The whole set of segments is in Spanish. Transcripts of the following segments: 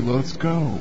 let's go.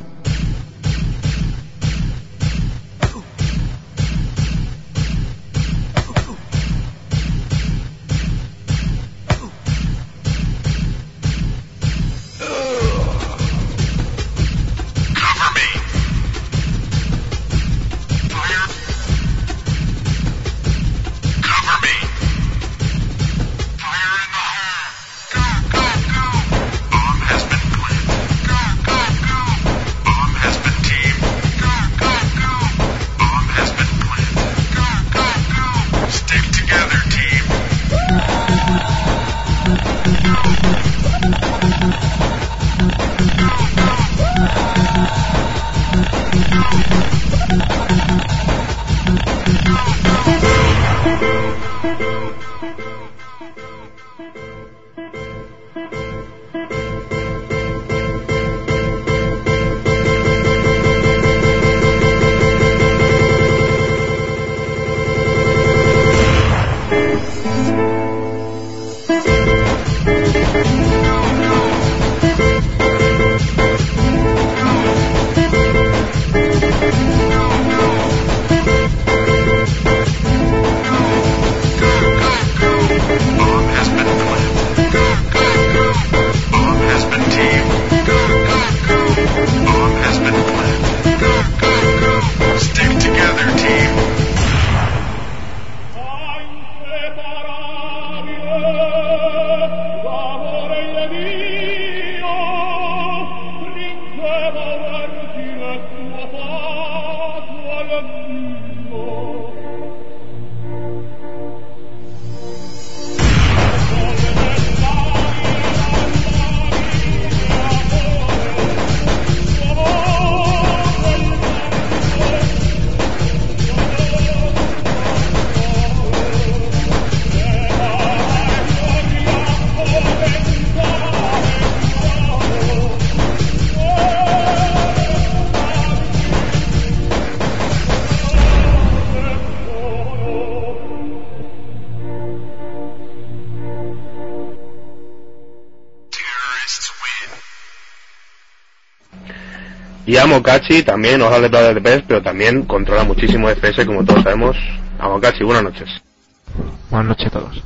Y Amokachi también nos habla de DPS, pero también controla muchísimo FPS, como todos sabemos. Amokachi, buenas noches. Buenas noches a todos.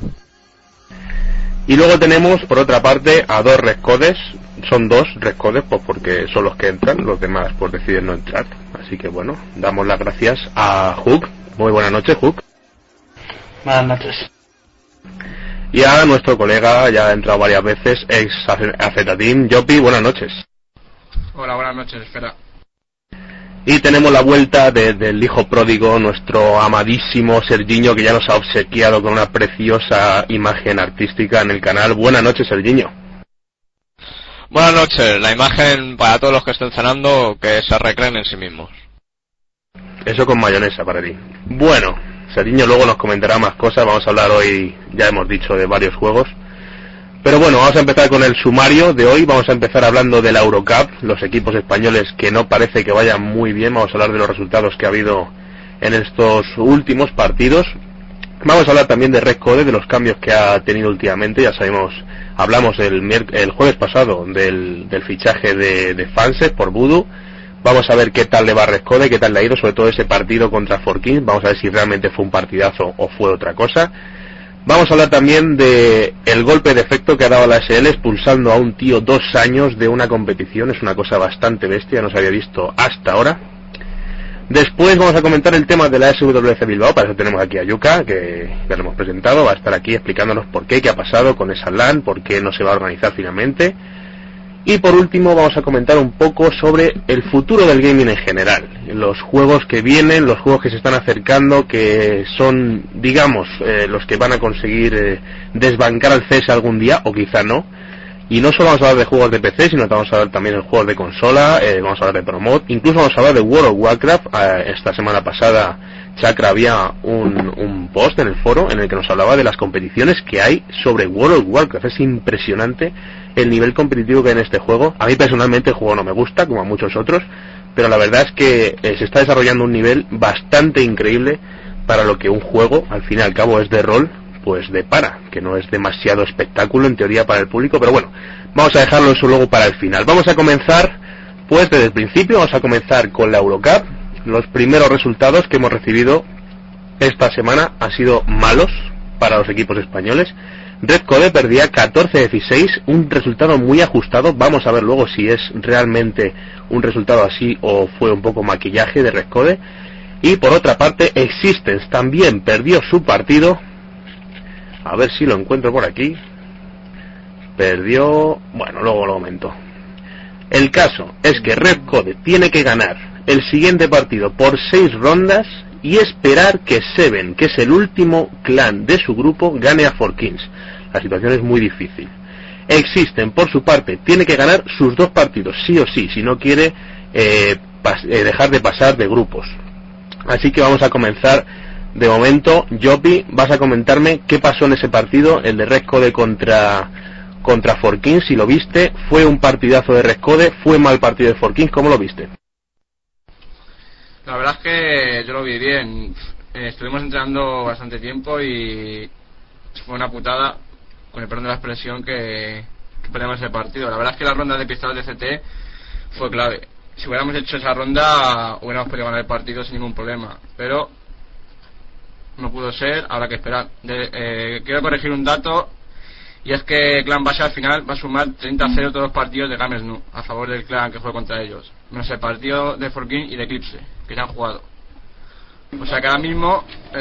Y luego tenemos, por otra parte, a dos Redcodes. Son dos Redcodes, pues porque son los que entran, los demás pues deciden no entrar. Así que bueno, damos las gracias a Hook. Muy buenas noches, Hook. Buenas noches. Y a nuestro colega, ya ha entrado varias veces, ex Azetateam, Yopi, buenas noches. Hola, buenas noches, espera. Y tenemos la vuelta del hijo pródigo, nuestro amadísimo Sergiño, que ya nos ha obsequiado con una preciosa imagen artística en el canal. Buenas noches, Sergiño. Buenas noches, la imagen para todos los que estén cenando, que se recreen en sí mismos. Eso con mayonesa para ti. Bueno, Sergiño luego nos comentará más cosas, vamos a hablar hoy, ya hemos dicho, de varios juegos. Pero bueno, vamos a empezar con el sumario de hoy. Vamos a empezar hablando de la Eurocup, los equipos españoles que no parece que vayan muy bien. Vamos a hablar de los resultados que ha habido en estos últimos partidos. Vamos a hablar también de Redcode, de los cambios que ha tenido últimamente. Ya sabemos, hablamos el jueves pasado del fichaje de Fanses por Voodoo. Vamos a ver qué tal le va a Redcode, qué tal le ha ido, sobre todo ese partido contra Forkins. Vamos a ver si realmente fue un partidazo o fue otra cosa. Vamos a hablar también de el golpe de efecto que ha dado la SL expulsando a un tío 2 años de una competición. Es una cosa bastante bestia, no se había visto hasta ahora. Después vamos a comentar el tema de la SWC Bilbao. Para eso tenemos aquí a Yuka, que ya lo hemos presentado. Va a estar aquí explicándonos por qué ha pasado con esa LAN, por qué no se va a organizar finalmente. Y por último vamos a comentar un poco sobre el futuro del gaming en general, los juegos que vienen, los juegos que se están acercando, que son, digamos, los que van a conseguir desbancar al CS algún día, o quizá no. Y no solo vamos a hablar de juegos de PC, sino que vamos a hablar también de juegos de consola, vamos a hablar de Promod, incluso vamos a hablar de World of Warcraft. Esta semana pasada Chakra había un post en el foro en el que nos hablaba de las competiciones que hay sobre World of Warcraft. Es impresionante el nivel competitivo que hay en este juego. A mí personalmente el juego no me gusta, como a muchos otros, pero la verdad es que se está desarrollando un nivel bastante increíble para lo que un juego, al fin y al cabo, es de rol, pues depara, que no es demasiado espectáculo en teoría para el público, pero bueno, vamos a dejarlo eso luego para el final. Vamos a comenzar Pues desde el principio vamos a comenzar con la Eurocup. Los primeros resultados que hemos recibido esta semana han sido malos para los equipos españoles. Red Code perdía 14-16, un resultado muy ajustado. Vamos a ver luego si es realmente un resultado así o fue un poco maquillaje de Red Code. Y por otra parte, Existence también perdió su partido. A ver si lo encuentro por aquí. Perdió... Bueno, luego lo comento. El caso es que Red Code tiene que ganar el siguiente partido por 6 rondas y esperar que Seven, que es el último clan de su grupo, gane a 4Kings. La situación es muy difícil. Existen, por su parte, tiene que ganar sus 2 partidos, sí o sí, si no quiere dejar de pasar de grupos. Así que vamos a comenzar. De momento, Jopi, vas a comentarme qué pasó en ese partido, el de Red Code contra 4Kings, si lo viste. ¿Fue un partidazo de Red Code? ¿Fue mal partido de 4Kings? ¿Cómo lo viste? La verdad es que yo lo vi bien. Estuvimos entrenando bastante tiempo y fue una putada, con el perdón de la expresión, que perdimos ese partido. La verdad es que la ronda de pistolas de CT fue clave. Si hubiéramos hecho esa ronda hubiéramos podido ganar el partido sin ningún problema, pero no pudo ser, habrá que esperar. Quiero corregir un dato, y es que Clan Base al final va a sumar 30-0 todos los partidos de Games Nu a favor del clan que juega contra ellos, menos el partido de 4King y de Eclipse que ya han jugado. O sea que ahora mismo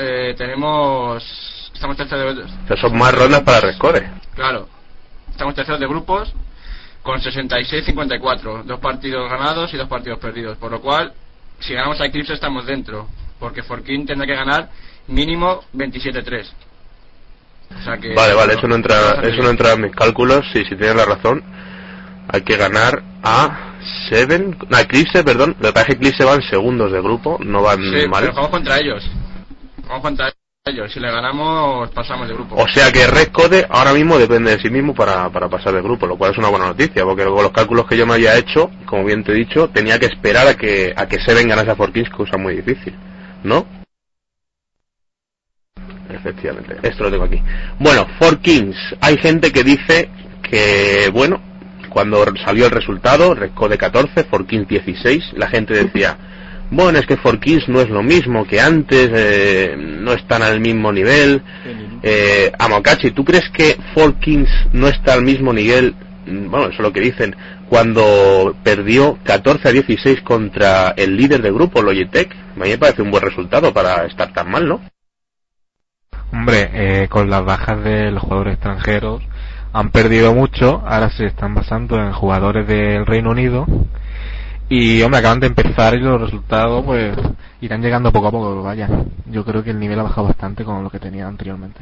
estamos terceros. O sea, son más rondas para Red Code. Claro, estamos terceros de grupos con 66-54, 2 partidos ganados y 2 partidos perdidos, por lo cual si ganamos a Eclipse estamos dentro, porque 4King tendrá que ganar mínimo 27-3. O sea que vale, eso no entra en mis cálculos. Sí, si tienes la razón, hay que ganar a Eclipse, perdón. Lo que pasa es que Eclipse van segundos de grupo, no van mal. Pero jugamos contra ellos. Si le ganamos, pasamos de grupo. O sea que Red Code ahora mismo depende de sí mismo para pasar de grupo, lo cual es una buena noticia, porque con los cálculos que yo me había hecho, como bien te he dicho, tenía que esperar a que Seven ganase a 4Kings, cosa muy difícil, ¿no? Efectivamente, esto lo tengo aquí. Bueno, 4Kings, hay gente que dice que, bueno, cuando salió el resultado, Red Code 14, 4Kings 16, la gente decía, bueno, es que 4Kings no es lo mismo que antes, no están al mismo nivel. Amokachi, ¿tú crees que 4Kings no está al mismo nivel? Bueno, eso es lo que dicen, cuando perdió 14-16 contra el líder de grupo, Logitech. A mí me parece un buen resultado para estar tan mal, ¿no? Hombre, con las bajas de los jugadores extranjeros han perdido mucho, ahora se están basando en jugadores del Reino Unido y, hombre, acaban de empezar y los resultados pues irán llegando poco a poco, vaya. Yo creo que el nivel ha bajado bastante con lo que tenía anteriormente.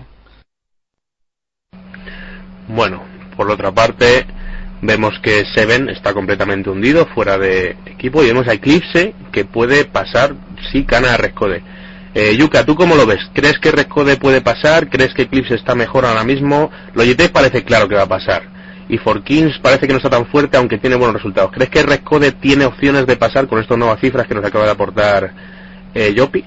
Bueno, por otra parte, vemos que Seven está completamente hundido, fuera de equipo, y vemos a Eclipse que puede pasar si gana a Red Code. Yuka, ¿tú cómo lo ves? ¿Crees que Red Code puede pasar? ¿Crees que Eclipse está mejor ahora mismo? Logitech parece claro que va a pasar, y 4Kings parece que no está tan fuerte, aunque tiene buenos resultados. ¿Crees que Red Code tiene opciones de pasar con estas nuevas cifras que nos acaba de aportar Yopi?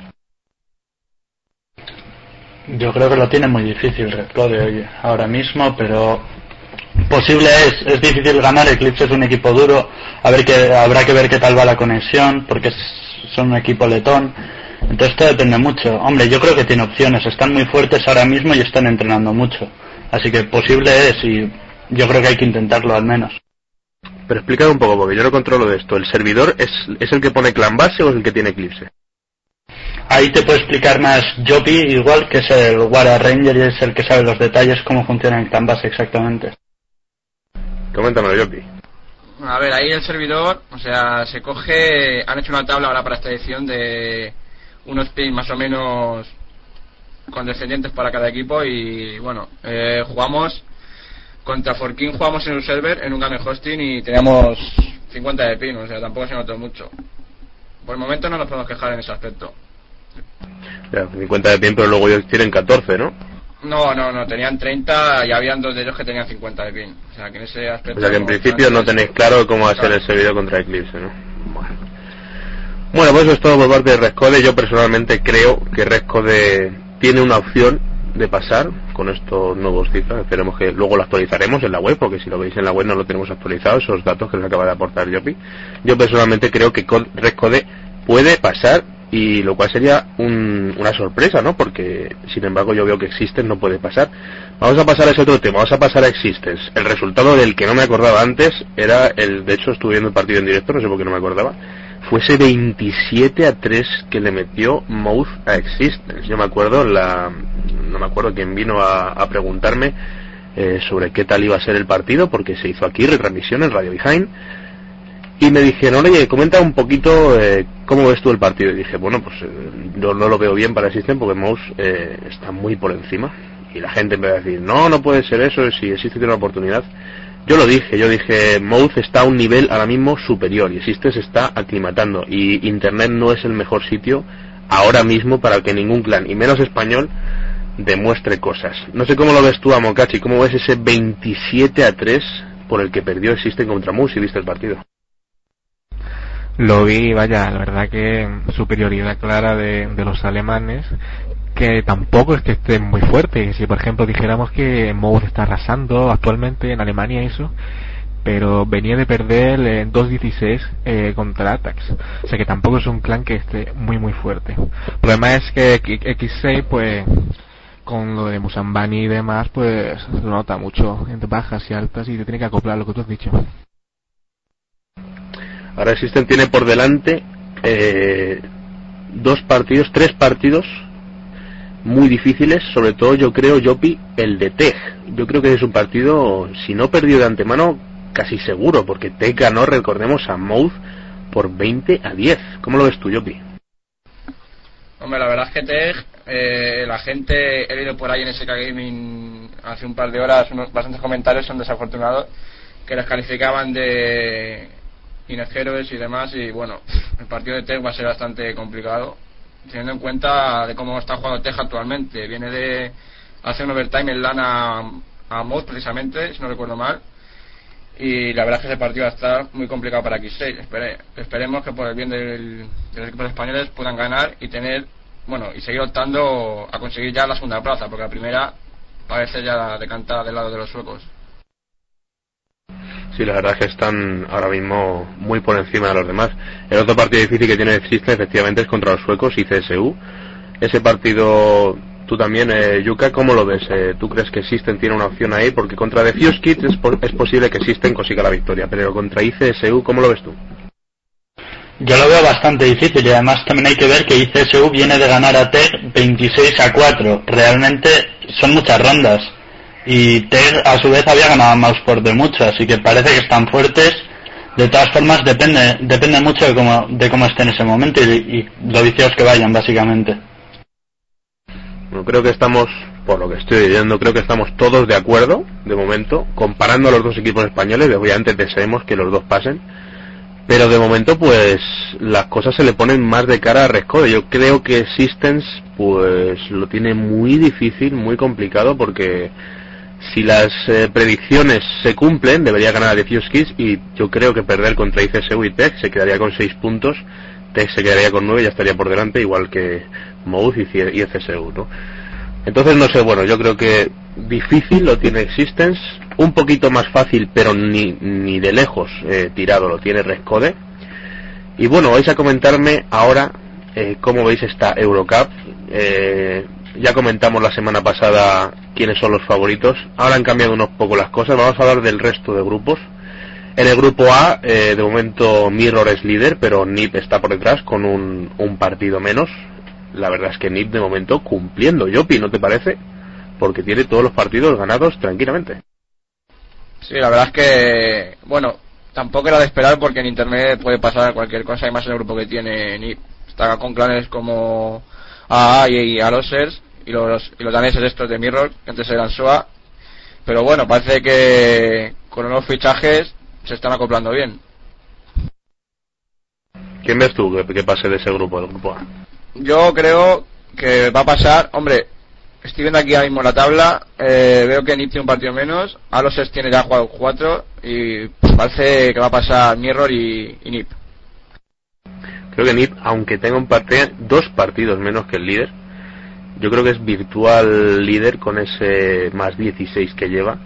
Yo creo que lo tiene muy difícil Red Code ahora mismo, pero posible es difícil ganar. Eclipse es un equipo duro, habrá que ver qué tal va la conexión, porque son un equipo letón. Entonces todo depende mucho. Hombre, yo creo que tiene opciones, están muy fuertes ahora mismo y están entrenando mucho, así que posible es, y yo creo que hay que intentarlo al menos. Pero explícame un poco, porque yo no controlo de esto. ¿El servidor es el que pone Clan Base o es el que tiene Eclipse? Ahí te puedo explicar más Jopi, igual, que es el Warrior Ranger y es el que sabe los detalles, cómo funciona el Clan Base exactamente. Coméntamelo, Jopi. A ver, ahí el servidor, o sea, han hecho una tabla ahora para esta edición de unos pins más o menos condescendientes para cada equipo, y bueno, jugamos contra 4King, jugamos en un server, en un game hosting, y teníamos 50 de pin, o sea, tampoco se notó mucho. Por el momento no nos podemos quejar en ese aspecto. Ya, 50 de pin, pero luego ellos tienen 14, ¿no? No, tenían 30 y habían 2 de ellos que tenían 50 de pin, o sea, que en ese aspecto... O sea, que en principio no tenéis claro cómo va a ser el servidor contra Eclipse, ¿no? Bueno, pues eso es todo por parte de Red Code. Yo personalmente creo que Red Code tiene una opción de pasar con estos nuevos cifras. Esperemos que luego lo actualizaremos en la web, porque si lo veis en la web no lo tenemos actualizado, esos datos que les acaba de aportar Yopi. Yo personalmente creo que Red Code puede pasar, y lo cual sería una sorpresa, ¿no? Porque sin embargo yo veo que Existence no puede pasar. Vamos a pasar a ese otro tema, vamos a pasar a Existence. El resultado del que no me acordaba antes era de hecho estuve viendo el partido en directo, no sé por qué no me acordaba, fue ese 27-3 que le metió Mouth a Existence. Yo me acuerdo, no me acuerdo quién vino a preguntarme sobre qué tal iba a ser el partido, porque se hizo aquí retransmisión en Radio Behind, y me dijeron, oye, comenta un poquito cómo ves tú el partido. Y dije, bueno, pues yo no lo veo bien para Existence, porque Mouth está muy por encima, y la gente me va a decir, no puede ser eso, si existe una oportunidad. Yo dije, Mouth está a un nivel ahora mismo superior, y Existence está aclimatando, y Internet no es el mejor sitio ahora mismo para que ningún clan, y menos español, demuestre cosas. No sé cómo lo ves tú, Amokachi, cómo ves ese 27-3 por el que perdió Existence contra Mouth, si viste el partido. Lo vi, vaya, la verdad que superioridad clara de los alemanes, que tampoco es que estén muy fuertes. Si por ejemplo dijéramos que Mouth está arrasando actualmente en Alemania eso, pero venía de perder en 2-16 contra Atax, o sea que tampoco es un clan que esté muy fuerte. El problema es que X6 pues con lo de Musambani y demás pues lo nota mucho entre bajas y altas, y te tiene que acoplar lo que tú has dicho. Ahora Existence tiene por delante tres partidos muy difíciles, sobre todo yo creo, Yopi, el de TEG. Yo creo que es un partido, si no perdido de antemano, casi seguro, porque TEG ganó, recordemos, a Mouth por 20-10. ¿Cómo lo ves tú, Yopi? Hombre, la verdad es que TEG, la gente, he leído por ahí en SK Gaming hace un par de horas bastantes comentarios, son desafortunados, que les calificaban de ineshéroes y demás, y bueno, el partido de TEG va a ser bastante complicado, teniendo en cuenta de cómo está jugando TEG actualmente. Viene de hacer un overtime en LAN a Mouth precisamente, si no recuerdo mal, y la verdad es que ese partido va a estar muy complicado para X6. Esperemos que por el bien de los equipos españoles puedan ganar y y seguir optando a conseguir ya la segunda plaza, porque la primera parece ya decantada del lado de los suecos. Sí, la verdad es que están ahora mismo muy por encima de los demás. El otro partido difícil que tiene Existence efectivamente es contra los suecos y CSU. Ese partido, tú también, Yuka, ¿cómo lo ves? ¿Tú crees que Existence tiene una opción ahí? Porque contra Defuse Kids es posible que Existence consiga la victoria, pero contra ICSU, ¿cómo lo ves tú? Yo lo veo bastante difícil, y además también hay que ver que ICSU viene de ganar a TEG 26-4. Realmente son muchas rondas. Y TEG a su vez había ganado a Mouseport de mucho, así que parece que están fuertes. De todas formas depende mucho de cómo esté en ese momento y lo viciosos que vayan, básicamente. Bueno, creo que estamos, por lo que estoy leyendo, creo que estamos todos de acuerdo de momento, comparando a los dos equipos españoles. Obviamente deseemos que los dos pasen, pero de momento pues las cosas se le ponen más de cara a Red Code. Yo creo que Existence pues lo tiene muy difícil, muy complicado, porque si las predicciones se cumplen, debería ganar a Defuse Kids, y yo creo que perder contra ICSU y TEG, se quedaría con 6 puntos, TEG se quedaría con 9 y ya estaría por delante, igual que Mouth y ICSU, ¿no? Entonces no sé, bueno, yo creo que difícil lo tiene Existence, un poquito más fácil, pero ni de lejos tirado lo tiene Red Code. Y bueno, vais a comentarme ahora cómo veis esta Eurocup. Ya comentamos la semana pasada quiénes son los favoritos. Ahora han cambiado unos poco las cosas. Vamos a hablar del resto de grupos. En el grupo A, de momento Mirror es líder, pero NiP está por detrás con un partido menos. La verdad es que NiP de momento cumpliendo. Yopi, ¿no te parece? Porque tiene todos los partidos ganados tranquilamente. Sí, la verdad es que, bueno, tampoco era de esperar, porque en internet puede pasar cualquier cosa, y más en el grupo que tiene NiP. Está con clanes como AA y Alosers, y los daneses estos de Mirror, que antes eran SOA, pero bueno, parece que con los nuevos fichajes se están acoplando bien. ¿Quién ves tú que pase de ese grupo, del grupo A? Yo creo que va a pasar, hombre, estoy viendo aquí ahora mismo la tabla, veo que NiP tiene un partido menos, Alosers tiene ya jugado 4, y parece que va a pasar Mirror y NiP. Creo que NiP, aunque tenga dos partidos menos que el líder, Yo creo que es virtual líder con ese más 16 que lleva.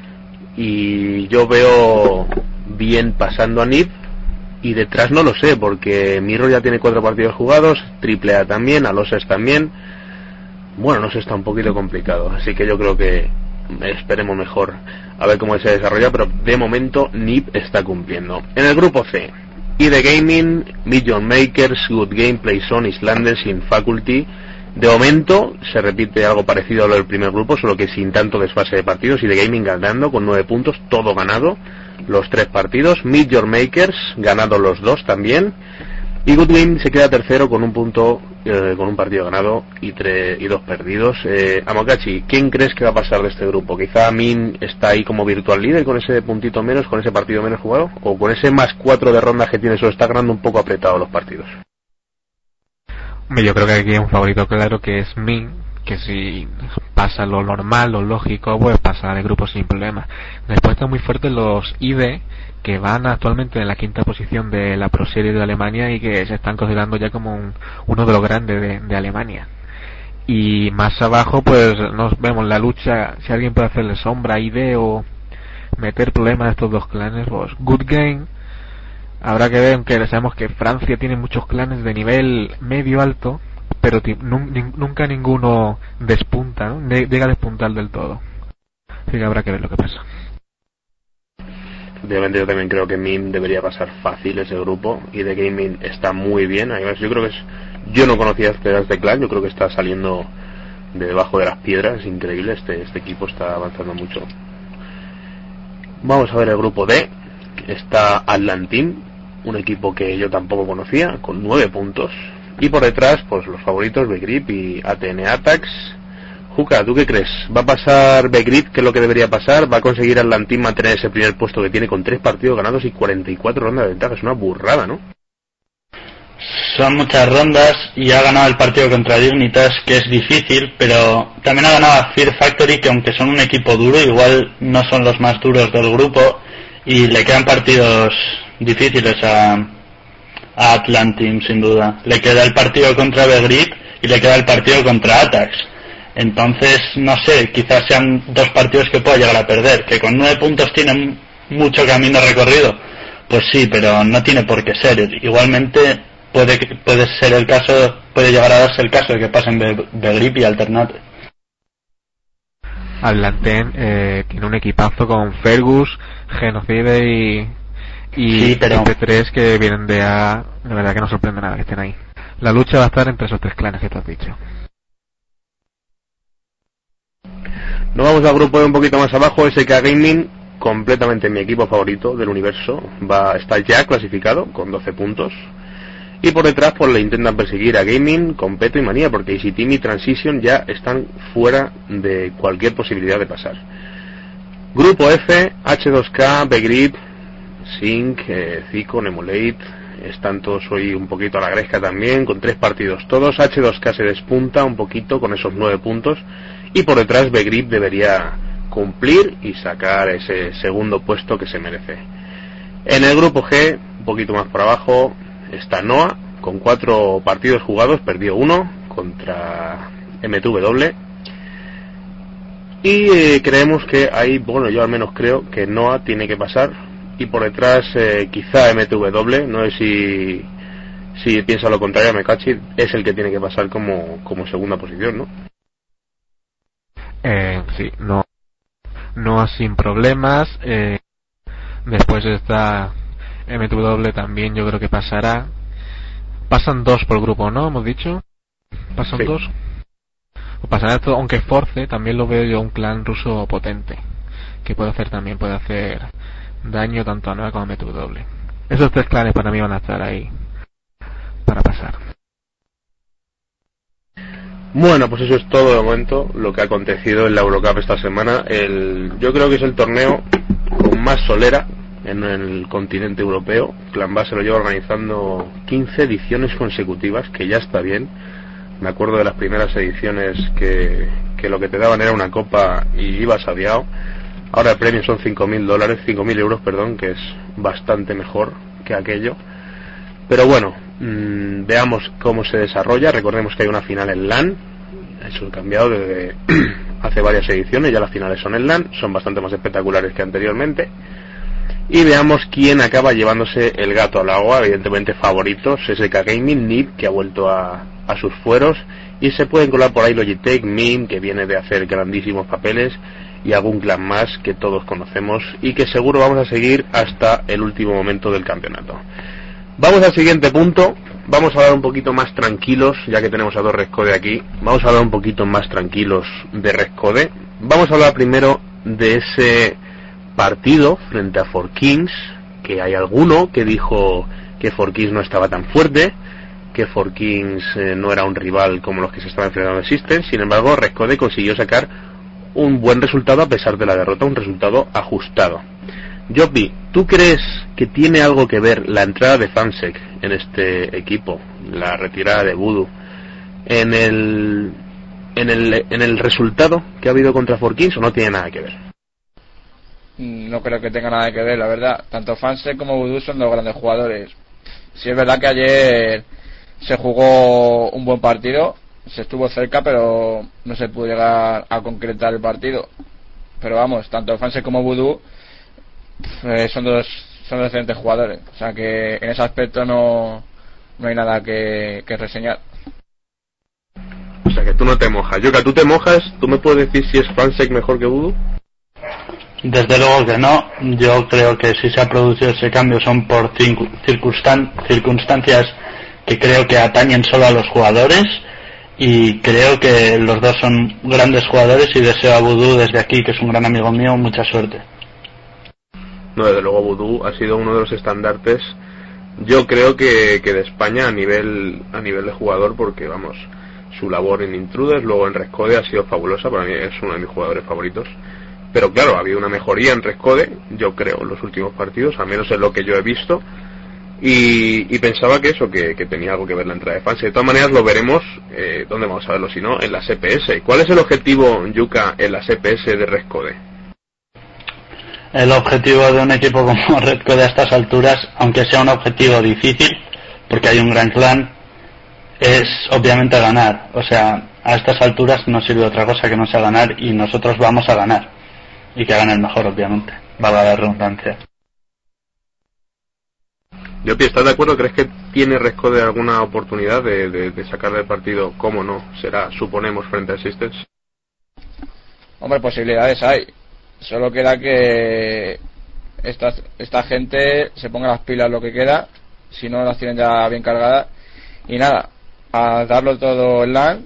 Y yo veo bien pasando a NiP. Y detrás no lo sé, porque Mirror ya tiene 4 partidos jugados, AAA también, Alosas también. Bueno, no sé, está un poquito complicado. Así que yo creo que esperemos mejor a ver cómo se desarrolla, pero de momento NiP está cumpliendo. En el grupo C, ID Gaming, Million Makers, Good Game, Playzone, Islanders, Sin Faculty. De momento se repite algo parecido a lo del primer grupo, solo que sin tanto desfase de partidos. ID Gaming ganando con 9 puntos, todo ganado, los 3 partidos. Million Makers ganado los 2 también. Y Good Game se queda tercero con un punto, con un partido ganado y 2 perdidos. Amokachi, ¿quién crees que va a pasar de este grupo? Quizá Min está ahí como virtual líder con ese puntito menos, con ese partido menos jugado, o con ese más 4 de rondas que tiene, solo está ganando un poco apretado los partidos. Yo creo que aquí hay un favorito claro, que es Min, que si pasa lo normal, lo lógico, pues pasa de grupo sin problemas. Después están muy fuertes los ID, que van actualmente en la 5ª posición de la Pro Series de Alemania y que se están considerando ya como uno de los grandes de Alemania. Y más abajo pues nos vemos la lucha, si alguien puede hacerle sombra a ID o meter problemas a estos dos clanes. Pues Good Game, habrá que ver, aunque sabemos que Francia tiene muchos clanes de nivel medio alto, pero nunca ninguno despunta, ¿no? Llega a despuntar del todo. Así que habrá que ver lo que pasa. Obviamente yo también creo que Min debería pasar fácil ese grupo, y The Gaming está muy bien. Además, yo creo que yo no conocía este clan, yo creo que está saliendo de debajo de las piedras, es increíble, este equipo está avanzando mucho. Vamos a ver el grupo D. Está Atlanteam, un equipo que yo tampoco conocía, con 9 puntos, y por detrás pues los favoritos Begrip y ATN Attacks. Juca, ¿tú qué crees? ¿Va a pasar Begrip, que es lo que debería pasar? ¿Va a conseguir Atlanteam mantener ese primer puesto que tiene con 3 partidos ganados y 44 rondas de ventaja? Es una burrada, ¿no? Son muchas rondas y ha ganado el partido contra Dignitas, que es difícil, pero también ha ganado a Fear Factory, que aunque son un equipo duro, igual no son los más duros del grupo, y le quedan partidos difíciles a Atlanteam, sin duda. Le queda el partido contra Begrip y le queda el partido contra Attacks. Entonces, no sé, quizás sean 2 partidos que pueda llegar a perder, que con 9 puntos tienen mucho camino recorrido. Pues sí, pero no tiene por qué ser. Igualmente puede ser el caso, puede llegar a darse el caso de que pasen Begrip y Alternate. Atlanteam tiene un equipazo con Fergus, Genocide y sí, pero P3 que vienen de A. La verdad que no sorprende nada que estén ahí. La lucha va a estar entre esos 3 clanes que te has dicho. Nos vamos al grupo de un poquito más abajo. SK Gaming, completamente mi equipo favorito del universo, está ya clasificado con 12 puntos, y por detrás pues le intentan perseguir a Gaming, Competo y Manía, porque Easy Team y Transition ya están fuera de cualquier posibilidad de pasar. Grupo F, H2K, Begrip, Sync, Zico, Nemulate, están todos hoy un poquito a la gresca también, con 3 partidos todos. H2K se despunta un poquito con esos 9 puntos, y por detrás Begrip debería cumplir y sacar ese segundo puesto que se merece. En el grupo G, un poquito más por abajo, está Noah, con 4 partidos jugados, perdió 1 contra MTW, y creemos que ahí, bueno, yo al menos creo que Noah tiene que pasar, y por detrás quizá MTW, no sé si piensa lo contrario, Mekachi es el que tiene que pasar como segunda posición, ¿no? Sí, no sin problemas. Después está MTW también, yo creo que pasará. Pasan 2 por grupo, ¿no? Hemos dicho. Pasan sí. 2. Pues pasará esto, aunque Force también lo veo yo un clan ruso potente, que puede hacer daño tanto a Noah como a MTW. Esos 3 clanes para mí van a estar ahí para pasar. Bueno, pues eso es todo de momento lo que ha acontecido en la Eurocup esta semana. Yo creo que es el torneo con más solera en el continente europeo. Clanbase se lo lleva organizando 15 ediciones consecutivas, que ya está bien. Me acuerdo de las primeras ediciones que lo que te daban era una copa y ibas aviado. Ahora el premio son $5.000, perdón, que es bastante mejor que aquello. Pero bueno, veamos cómo se desarrolla. Recordemos que hay una final en LAN, Eso ha cambiado desde hace varias ediciones, ya las finales son en LAN, son bastante más espectaculares que anteriormente. Y veamos quién acaba llevándose el gato al agua. Evidentemente favoritos, SK Gaming, NiP, que ha vuelto a sus fueros, y se pueden colar por ahí Logitech, MIM, que viene de hacer grandísimos papeles, y algún clan más que todos conocemos y que seguro vamos a seguir hasta el último momento del campeonato. Vamos al siguiente punto. Vamos a hablar un poquito más tranquilos, ya que tenemos a dos Rescode aquí. Vamos a hablar un poquito más tranquilos de Rescode. Vamos a hablar primero de ese partido frente a 4Kings, que hay alguno que dijo que 4Kings no estaba tan fuerte, que 4Kings no era un rival como los que se estaban enfrentando a System. Sin embargo, Rescode consiguió sacar un buen resultado a pesar de la derrota, un resultado ajustado. Jopi, ¿tú crees que tiene algo que ver la entrada de Fansec en este equipo, la retirada de Voodoo, en el resultado que ha habido contra 4Kings, o no tiene nada que ver? No creo que tenga nada que ver, la verdad. Tanto Fansec como Voodoo son dos grandes jugadores. Sí es verdad que ayer se jugó un buen partido, se estuvo cerca, pero no se pudo llegar a concretar el partido. Pero vamos, tanto Fansec como Voodoo son dos excelentes jugadores, o sea que en ese aspecto no hay nada que reseñar. O sea que tú no te mojas. Yoka, ¿tú te mojas? ¿Tú me puedes decir si es Fansec mejor que Voodoo? Desde luego que no. Yo creo que si se ha producido ese cambio son por circunstancias que creo que atañen solo a los jugadores, y creo que los dos son grandes jugadores, y deseo a Voodoo desde aquí, que es un gran amigo mío, mucha suerte. No, desde luego Voodoo ha sido uno de los estandartes, yo creo que de España a nivel de jugador, porque vamos, su labor en Intruders, luego en Rescode ha sido fabulosa. Para mí es uno de mis jugadores favoritos. Pero claro, ha habido una mejoría en Rescode, yo creo, en los últimos partidos, al menos en lo que yo he visto, y pensaba que eso, que tenía algo que ver la entrada de Fansec. De todas maneras lo veremos, ¿dónde vamos a verlo si no? En las EPS. ¿Cuál es el objetivo, Yuka, en las EPS de Rescode? El objetivo de un equipo como Rescode a estas alturas, aunque sea un objetivo difícil, porque hay un gran clan, es obviamente ganar. O sea, a estas alturas no sirve otra cosa que no sea ganar, y nosotros vamos a ganar. Y que gane el mejor, obviamente. Valga la redundancia. Yopi, ¿estás de acuerdo? ¿Crees que tiene Rescode alguna oportunidad de sacarle el partido? ¿Cómo no? Será, suponemos, frente a Systems. Hombre, posibilidades hay. Solo queda que esta gente se ponga las pilas lo que queda, si no las tienen ya bien cargadas, y nada, a darlo todo en LAN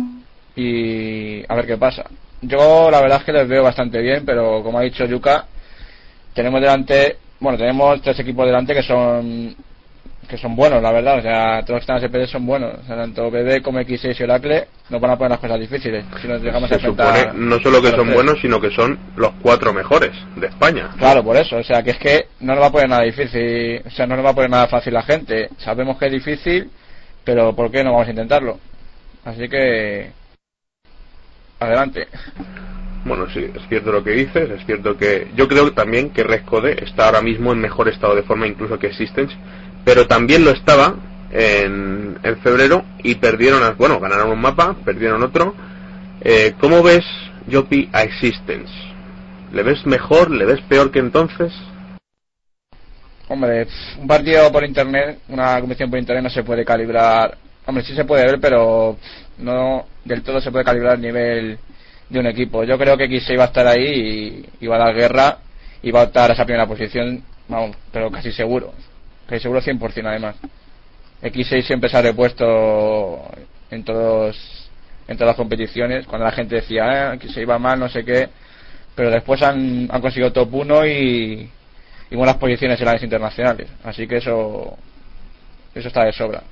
y a ver qué pasa. Yo la verdad es que les veo bastante bien, pero como ha dicho Yuka, tenemos tres equipos delante que son buenos, la verdad. O sea, todos los que están en SPD son buenos. O sea, tanto BB como X6 y Oracle nos van a poner las cosas difíciles si nos llegamos a enfrentar. Se supone no solo que son buenos, sino que son los 4 mejores de España. Claro, por eso. O sea, que es que no nos va a poner nada difícil. O sea, no nos va a poner nada fácil la gente. Sabemos que es difícil, pero ¿por qué no vamos a intentarlo? Así que adelante. Bueno, sí, es cierto lo que dices, es cierto que yo creo también que Rescode está ahora mismo en mejor estado de forma incluso que Systems, pero también lo estaba en febrero y ganaron un mapa, perdieron otro. ¿Cómo ves, Jopi, a Systems? ¿Le ves mejor, le ves peor que entonces? Hombre, un partido por internet, una competición por internet no se puede calibrar. Hombre, sí se puede ver, pero no del todo se puede calibrar el nivel de un equipo. Yo creo que X6 va a estar ahí y va a dar guerra y va a optar a esa primera posición, vamos, pero casi seguro 100% además. X6 siempre se ha repuesto en todas las competiciones, cuando la gente decía X6 va mal, no sé qué, pero después han conseguido top 1 y buenas posiciones en las internacionales, así que eso está de sobra.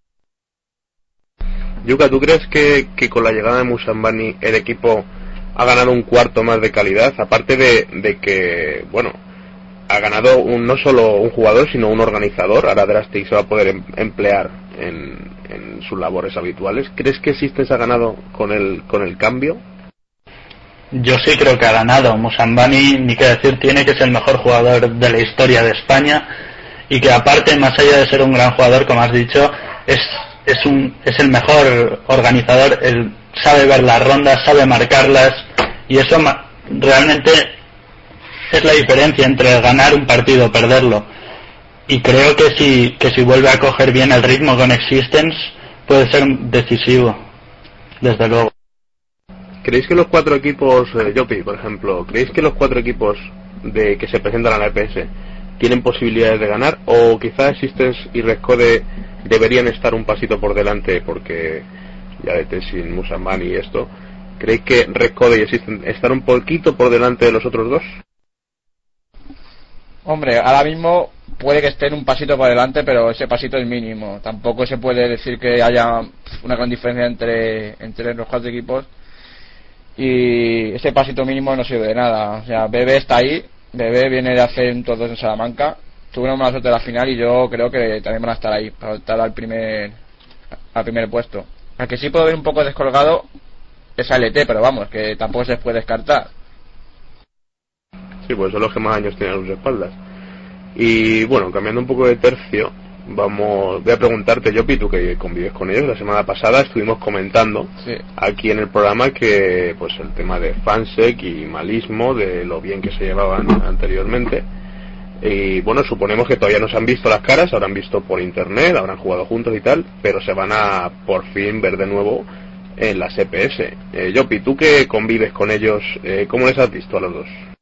Yuka, ¿tú crees que con la llegada de Musambani el equipo ha ganado un cuarto más de calidad? Aparte de que, bueno, ha ganado no solo un jugador, sino un organizador. Ahora Drastic se va a poder emplear en sus labores habituales. ¿Crees que Systems ha ganado con el cambio? Yo sí creo que ha ganado. Musambani, ni que decir, tiene que ser el mejor jugador de la historia de España, y que aparte, más allá de ser un gran jugador, como has dicho, es el mejor organizador, sabe ver las rondas, sabe marcarlas, y eso realmente es la diferencia entre ganar un partido o perderlo. Y creo que si vuelve a coger bien el ritmo con Existence, puede ser decisivo, desde luego. ¿Creéis que los 4 equipos, Yopi, por ejemplo, creéis que los 4 equipos que se presentan a la EPS tienen posibilidades de ganar, o quizás Existence y Rescode deberían estar un pasito por delante, porque ya de Tessin, Musamman y esto? ¿Creéis que Rescode y Existence están un poquito por delante de los otros dos? Hombre, ahora mismo puede que estén un pasito por delante, pero ese pasito es mínimo. Tampoco se puede decir que haya una gran diferencia entre los 4 equipos, y ese pasito mínimo no sirve de nada. O sea, BB está ahí, BB viene de hacer un 2-2 en Salamanca, tuvieron mala suerte de la final, y yo creo que también van a estar ahí para optar al primer puesto. Al que sí puedo ver un poco descolgado es a LT, pero vamos, que tampoco se puede descartar. Sí, pues son los que más años tienen a sus espaldas. Y bueno, cambiando un poco de tercio, voy a preguntarte, Yopi, tú que convives con ellos. La semana pasada estuvimos comentando aquí en el programa que pues el tema de Fansec y Malismo, de lo bien que se llevaban anteriormente. Y bueno, suponemos que todavía no se han visto las caras, habrán visto por internet, habrán jugado juntos y tal, pero se van a por fin ver de nuevo en las EPS. Yopi, tú que convives con ellos, ¿cómo les has visto a los dos?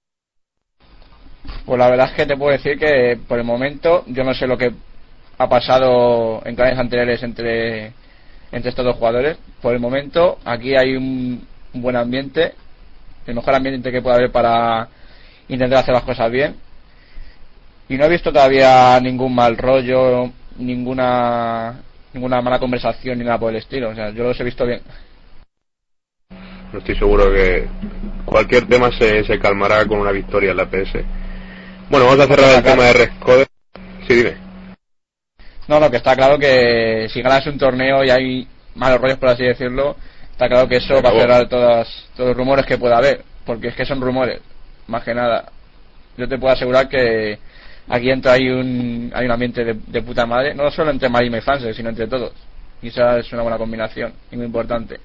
Pues la verdad es que te puedo decir que por el momento yo no sé lo que ha pasado en clases anteriores entre estos dos jugadores. Por el momento aquí hay un buen ambiente, el mejor ambiente que puede haber para intentar hacer las cosas bien, y no he visto todavía ningún mal rollo, ninguna mala conversación ni nada por el estilo. O sea, yo los he visto bien. Estoy seguro que cualquier tema se calmará con una victoria en la PS. Bueno, vamos a cerrar el tema de Rescode. Sí, dime. No, que está claro que si ganas un torneo y hay malos rollos, por así decirlo, está claro que eso va a cerrar todos los rumores que pueda haber, porque es que son rumores, más que nada. Yo te puedo asegurar que aquí dentro hay un ambiente de puta madre, no solo entre Marima y Fansec, sino entre todos. Y esa es una buena combinación y muy importante.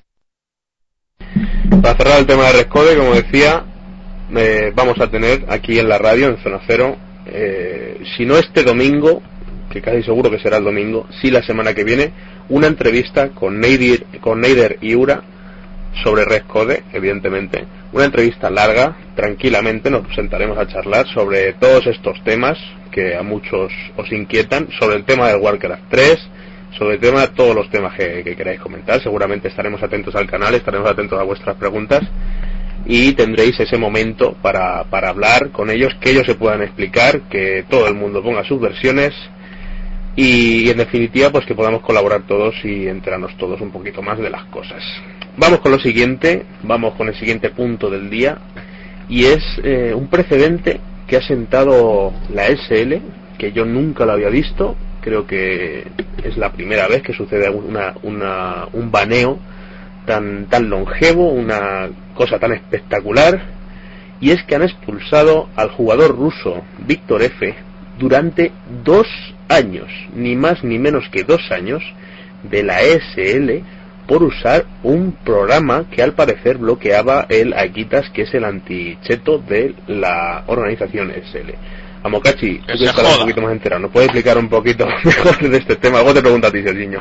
Para cerrar el tema de Rescode, como decía, vamos a tener aquí en la radio, en Zona Cero, si no este domingo, que casi seguro que será el domingo, sí la semana que viene, una entrevista con Neider y Ura sobre Rescode, evidentemente. Una entrevista larga, tranquilamente nos sentaremos a charlar sobre todos estos temas que a muchos os inquietan, sobre el tema del Warcraft 3, sobre el tema, todos los temas que queráis comentar. Seguramente estaremos atentos al canal, estaremos atentos a vuestras preguntas, y tendréis ese momento para hablar con ellos, que ellos se puedan explicar, que todo el mundo ponga sus versiones, y en definitiva pues que podamos colaborar todos y enterarnos todos un poquito más de las cosas. Vamos con el siguiente punto del día, y es un precedente que ha sentado la SL, que yo nunca lo había visto. Creo que es la primera vez que sucede un baneo tan longevo, una cosa tan espectacular, y es que han expulsado al jugador ruso Víctor F durante 2 años, ni más ni menos que 2 años, de la ESL por usar un programa que al parecer bloqueaba el Aikitas, que es el anticheto de la organización ESL. Amokachi, tú que estás un poquito más enterado, ¿nos puedes explicar un poquito mejor de este tema? Algo te pregunto a ti, Sergiño.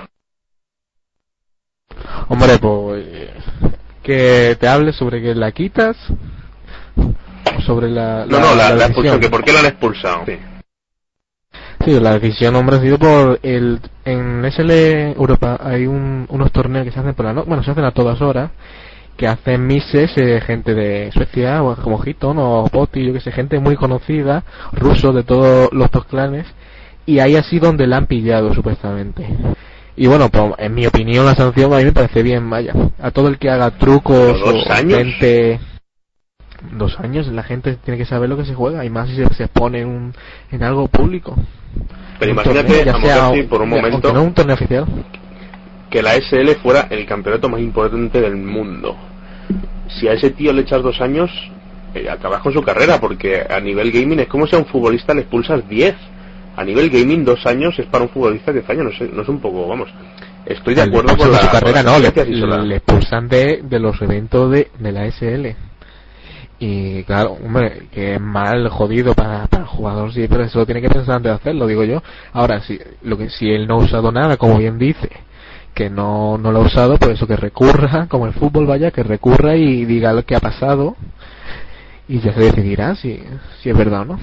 Hombre, pues que te hable sobre que la quitas, sobre la expulsión, que por qué la han expulsado. Sí, la decisión, hombre, ha sido en SL Europa hay unos torneos que se hacen por la noche, bueno, se hacen a todas horas, que hacen mises, gente de Suecia, o como Hiton o Poti, yo que sé, gente muy conocida, rusos de todos los dos clanes, y ahí ha sido donde la han pillado, supuestamente. Y bueno, pues, en mi opinión, la sanción a mí me parece bien, vaya. A todo el que haga trucos o gente... 2 años, la gente tiene que saber lo que se juega, y más si se expone en algo público. Pero imagínate, torneo, por un momento, aunque no un torneo oficial, que la SL fuera el campeonato más importante del mundo. Si a ese tío le echas 2 años, acabas con su carrera, porque a nivel gaming es como si a un futbolista le expulsas 10. A nivel gaming 2 años es para un futbolista 10 años, no es un poco, vamos. Estoy de acuerdo con su carrera, no, le le expulsan de los eventos de la SL. Y claro, hombre, que es mal jodido para el jugador, sí, pero eso lo tiene que pensar antes de hacerlo, digo yo. Ahora, si él no ha usado nada, como bien dice, que no lo ha usado, pues eso, que recurra, como el fútbol, vaya, que recurra y diga lo que ha pasado, y ya se decidirá si es verdad o no.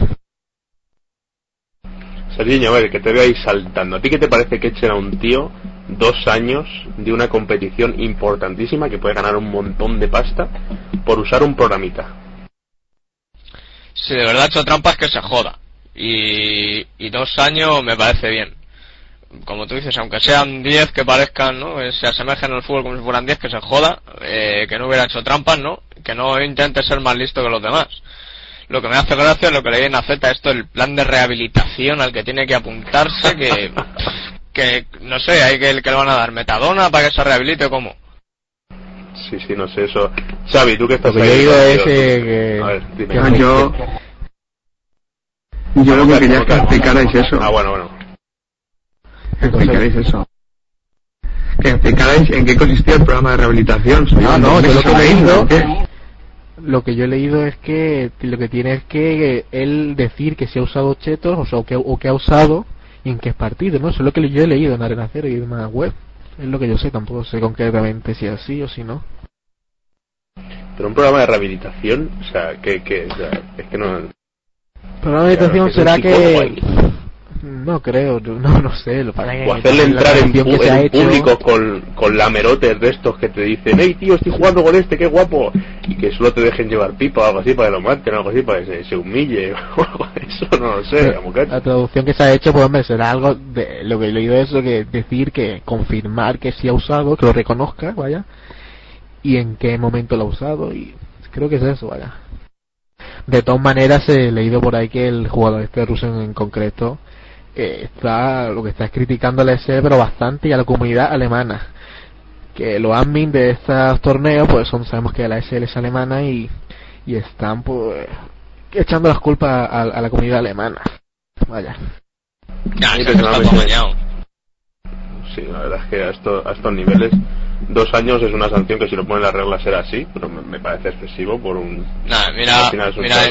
Sergiño, a ver, que te veo ahí saltando. ¿A ti qué te parece que echen a un tío 2 años de una competición importantísima que puede ganar un montón de pasta por usar un programita? Si de verdad ha hecho trampas, que se joda. Y 2 años me parece bien. Como tú dices, aunque sean 10 que parezcan, ¿no? Se asemejen al fútbol como si fueran 10, que se joda, que no hubiera hecho trampas, ¿no? Que no intente ser más listo que los demás. Lo que me hace gracia es lo que leí en AZ, el plan de rehabilitación al que tiene que apuntarse, que no sé, hay que le van a dar metadona para que se rehabilite o cómo. Sí, no sé eso. Xavi, tú que estás ahí. A ver, dime. Yo lo que quería es que explicarais eso. Bueno. Que explicarais eso. Que explicarais en qué consistía el programa de rehabilitación. Yo lo que yo he leído es que lo que tiene es que él decir que se ha usado chetos, o que ha usado y en qué partido, ¿no? Eso es lo que yo he leído en Arena Cero y demás web. Es lo que yo sé, tampoco sé concretamente si es así o si no. Pero un programa de rehabilitación, o sea, o sea, es que no... Programa de rehabilitación será que... No creo, no sé. Lo para o hacerle entrar en público con lamerotes de estos que te dicen: hey tío, estoy jugando con este, qué guapo, y que solo te dejen llevar pipa o algo así para que lo maten, o algo así para que se humille o algo de eso, no lo sé. La traducción que se ha hecho, pues hombre, será algo de lo que he leído, eso, que decir, que confirmar que sí ha usado, que lo reconozca, vaya, y en qué momento lo ha usado, y creo que es eso, vaya. De todas maneras, he leído por ahí que el jugador este ruso en concreto lo que está es criticando a la SL, pero bastante, y a la comunidad alemana, que los admin de estos torneos pues sabemos que la SL es alemana y están pues echando las culpas a la comunidad alemana, vaya. Sí, la verdad es que a estos niveles 2 años es una sanción que si lo ponen las reglas será así, pero me parece excesivo por un... Mira,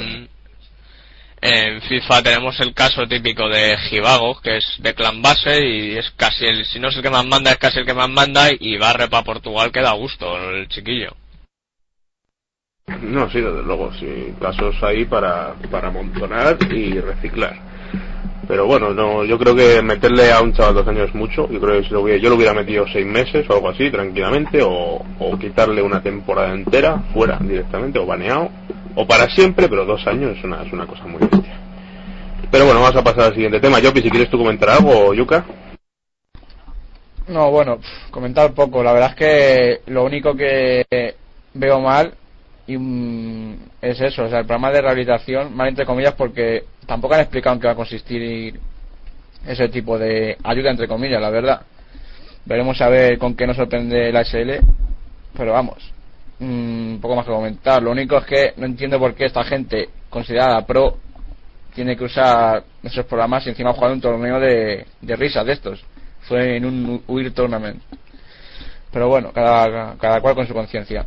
en FIFA tenemos el caso típico de Givago, que es de clan base y es casi si no es el que más manda, es casi el que más manda, y barre para Portugal, que da gusto el chiquillo. No, sí, desde luego, sí, casos ahí para amontonar y reciclar. Pero bueno, no, yo creo que meterle a un chaval 2 años es mucho. Yo creo que yo lo hubiera metido 6 meses o algo así, tranquilamente, o quitarle una temporada entera fuera directamente, o baneado, o para siempre, pero 2 años es una cosa muy bestia. Pero bueno, vamos a pasar al siguiente tema. Yopi, si quieres tú comentar algo, Yuka. No, bueno, comentar poco. La verdad es que lo único que veo mal es eso, o sea, el programa de rehabilitación, mal entre comillas, porque tampoco han explicado en qué va a consistir ese tipo de ayuda, entre comillas, la verdad. Veremos a ver con qué nos sorprende la SL, pero vamos, un poco más que comentar. Lo único es que no entiendo por qué esta gente considerada pro tiene que usar nuestros programas y encima jugar un torneo de risas de estos. Fue en un UIR Tournament. Pero bueno, cada cual con su conciencia.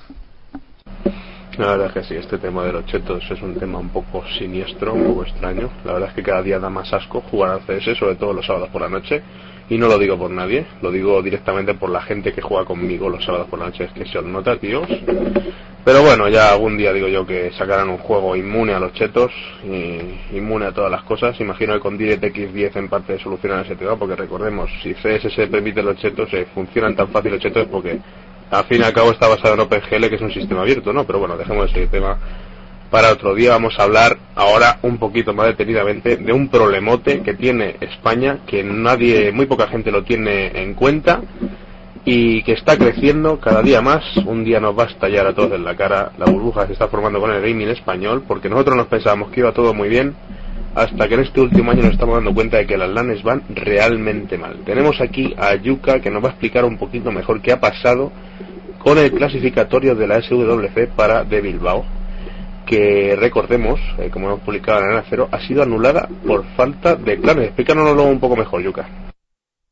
La verdad es que sí, este tema de los chetos es un tema un poco siniestro, un poco extraño. La verdad es que cada día da más asco jugar al CS, sobre todo los sábados por la noche. Y no lo digo por nadie, lo digo directamente por la gente que juega conmigo los sábados por la noche, es que se os nota, tíos. Pero bueno, ya algún día digo yo que sacarán un juego inmune a los chetos, inmune a todas las cosas. Imagino que con DirectX 10 en parte solucionan ese tema, porque recordemos, si CS se permite los chetos, funcionan tan fácil los chetos porque al fin y al cabo está basado en OpenGL, que es un sistema abierto, ¿no? Pero bueno, dejemos ese tema para otro día. Vamos a hablar ahora un poquito más detenidamente de un problemote que tiene España, que muy poca gente lo tiene en cuenta y que está creciendo cada día más. Un día nos va a estallar a todos en la cara la burbuja que se está formando con el gaming español, porque nosotros nos pensábamos que iba todo muy bien, hasta que en este último año nos estamos dando cuenta de que las LANes van realmente mal. Tenemos aquí a Yuka, que nos va a explicar un poquito mejor qué ha pasado con el clasificatorio de la SWC para de Bilbao, que recordemos, como hemos publicado en Arena Cero, ha sido anulada por falta de clanes. Explícanoslo un poco mejor, Yuka.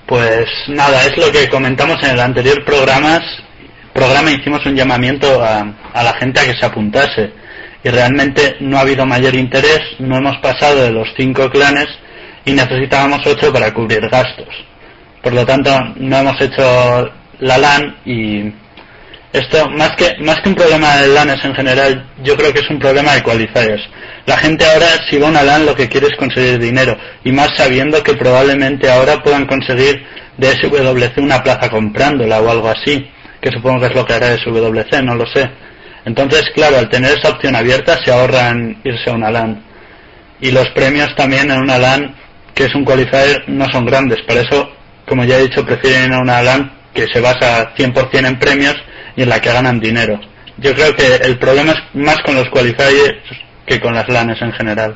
Pues nada, es lo que comentamos en el anterior programa. Hicimos un llamamiento a la gente a que se apuntase y realmente no ha habido mayor interés. No hemos pasado de los 5 clanes y necesitábamos 8 para cubrir gastos. Por lo tanto, no hemos hecho la LAN, y esto, más que un problema de LANes en general, yo creo que es un problema de qualifiers. La gente ahora, si va a una LAN, lo que quiere es conseguir dinero, y más sabiendo que probablemente ahora puedan conseguir de SWC una plaza comprándola o algo así, que supongo que es lo que hará SWC, no lo sé. Entonces, claro, al tener esa opción abierta se ahorran irse a una LAN. Y los premios también en una LAN, que es un qualifier, no son grandes. Por eso, como ya he dicho, prefieren ir a una LAN que se basa 100% en premios y en la que ganan dinero. Yo creo que el problema es más con los qualifiers que con las LANes en general.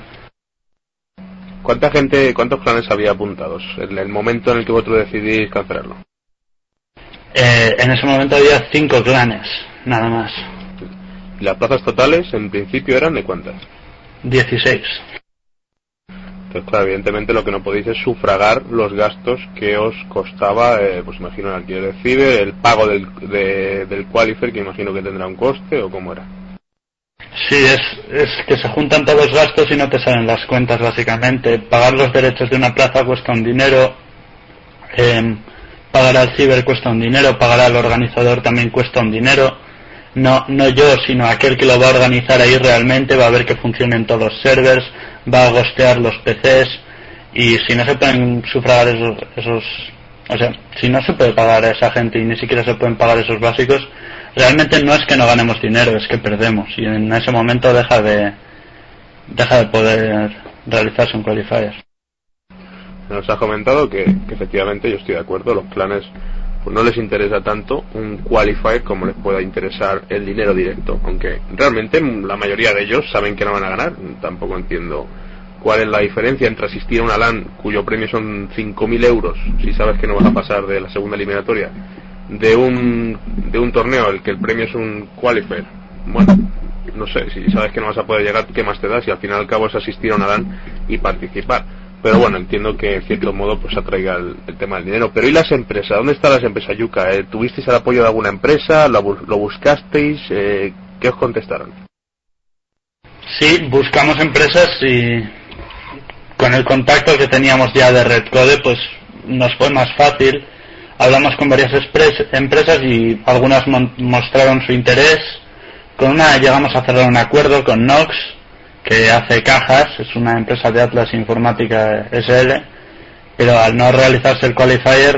¿Cuántos clanes había apuntados en el momento en el que vosotros decidís cancelarlo? En ese momento había 5 clanes, nada más. ¿Y las plazas totales en principio eran de cuántas? 16. Entonces, claro, evidentemente lo que no podéis es sufragar los gastos que os costaba, pues imagino el alquiler de Ciber, el pago del qualifier, que imagino que tendrá un coste, o cómo era. Sí, es que se juntan todos los gastos y no te salen las cuentas, básicamente. Pagar los derechos de una plaza cuesta un dinero, pagar al Ciber cuesta un dinero, pagar al organizador también cuesta un dinero. No yo, sino aquel que lo va a organizar ahí realmente va a ver que funcionen todos los servers, va a hostear los PCs, y si no se pueden sufragar esos, o sea, si no se puede pagar a esa gente y ni siquiera se pueden pagar esos básicos, realmente no es que no ganemos dinero, es que perdemos, y en ese momento deja de poder realizarse un qualifier. Nos ha comentado que efectivamente, yo estoy de acuerdo, los clanes pues no les interesa tanto un qualifier como les pueda interesar el dinero directo, aunque realmente la mayoría de ellos saben que no van a ganar. Tampoco entiendo cuál es la diferencia entre asistir a una LAN cuyo premio son 5.000 euros, si sabes que no vas a pasar de la segunda eliminatoria, de un torneo el que el premio es un qualifier. Bueno, no sé, si sabes que no vas a poder llegar, ¿qué más te da? Si al final y al cabo es asistir a una LAN y participar. Pero bueno, entiendo que en cierto modo pues atraiga el tema del dinero. Pero ¿y las empresas? ¿Dónde están las empresas, Yuka? ¿Tuvisteis el apoyo de alguna empresa? ¿Lo buscasteis? ¿Qué os contestaron? Sí, buscamos empresas y con el contacto que teníamos ya de Red Code pues nos fue más fácil. Hablamos con varias empresas y algunas mostraron su interés. Con una llegamos a cerrar un acuerdo con Nox, que hace cajas, es una empresa de Atlas Informática SL, pero al no realizarse el qualifier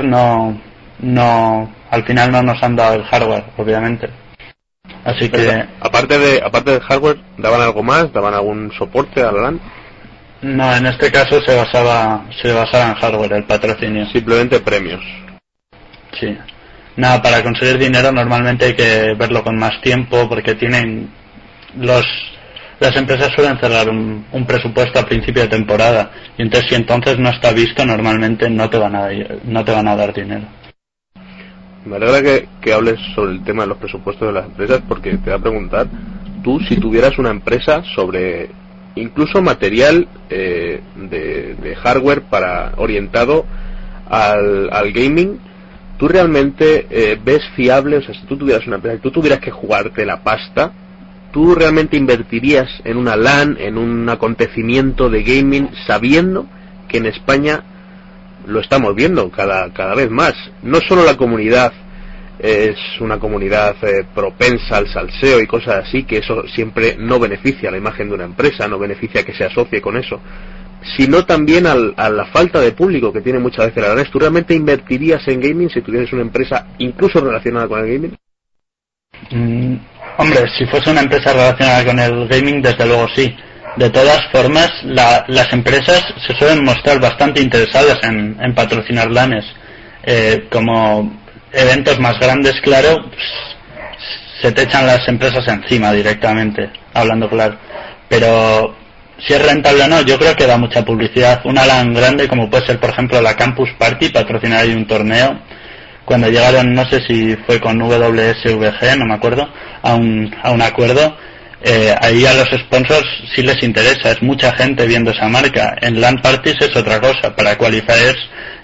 al final no nos han dado el hardware, obviamente. Así que aparte del hardware, ¿daban algo más? ¿Daban algún soporte a la LAN? No, en este caso se basaba en hardware, el patrocinio. Simplemente premios. Sí. Nada, para conseguir dinero normalmente hay que verlo con más tiempo, porque tienen las empresas suelen cerrar un presupuesto a principio de temporada, y entonces si entonces no está visto, normalmente no te van a dar dinero. Me alegra que hables sobre el tema de los presupuestos de las empresas, porque te voy a preguntar, tú si tuvieras una empresa sobre incluso material de hardware orientado al gaming, ¿tú realmente ves fiable? O sea, si tú tuvieras una empresa, tú tuvieras que jugarte la pasta, ¿tú realmente invertirías en una LAN, en un acontecimiento de gaming, sabiendo que en España lo estamos viendo cada vez más? No solo la comunidad es una comunidad propensa al salseo y cosas así, que eso siempre no beneficia a la imagen de una empresa, no beneficia que se asocie con eso, sino también a la falta de público que tiene muchas veces la LAN. ¿Tú realmente invertirías en gaming si tuvieras una empresa incluso relacionada con el gaming? Hombre, si fuese una empresa relacionada con el gaming, desde luego sí. De todas formas, las empresas se suelen mostrar bastante interesadas en patrocinar LANes. Como eventos más grandes, claro, se te echan las empresas encima directamente, hablando claro. Pero si es rentable o no, yo creo que da mucha publicidad. Una LAN grande, como puede ser por ejemplo la Campus Party, patrocinar ahí un torneo. Cuando llegaron, no sé si fue con WSVG, no me acuerdo, a un acuerdo, ahí a los sponsors sí les interesa, es mucha gente viendo esa marca. En LAN parties es otra cosa, para qualifiers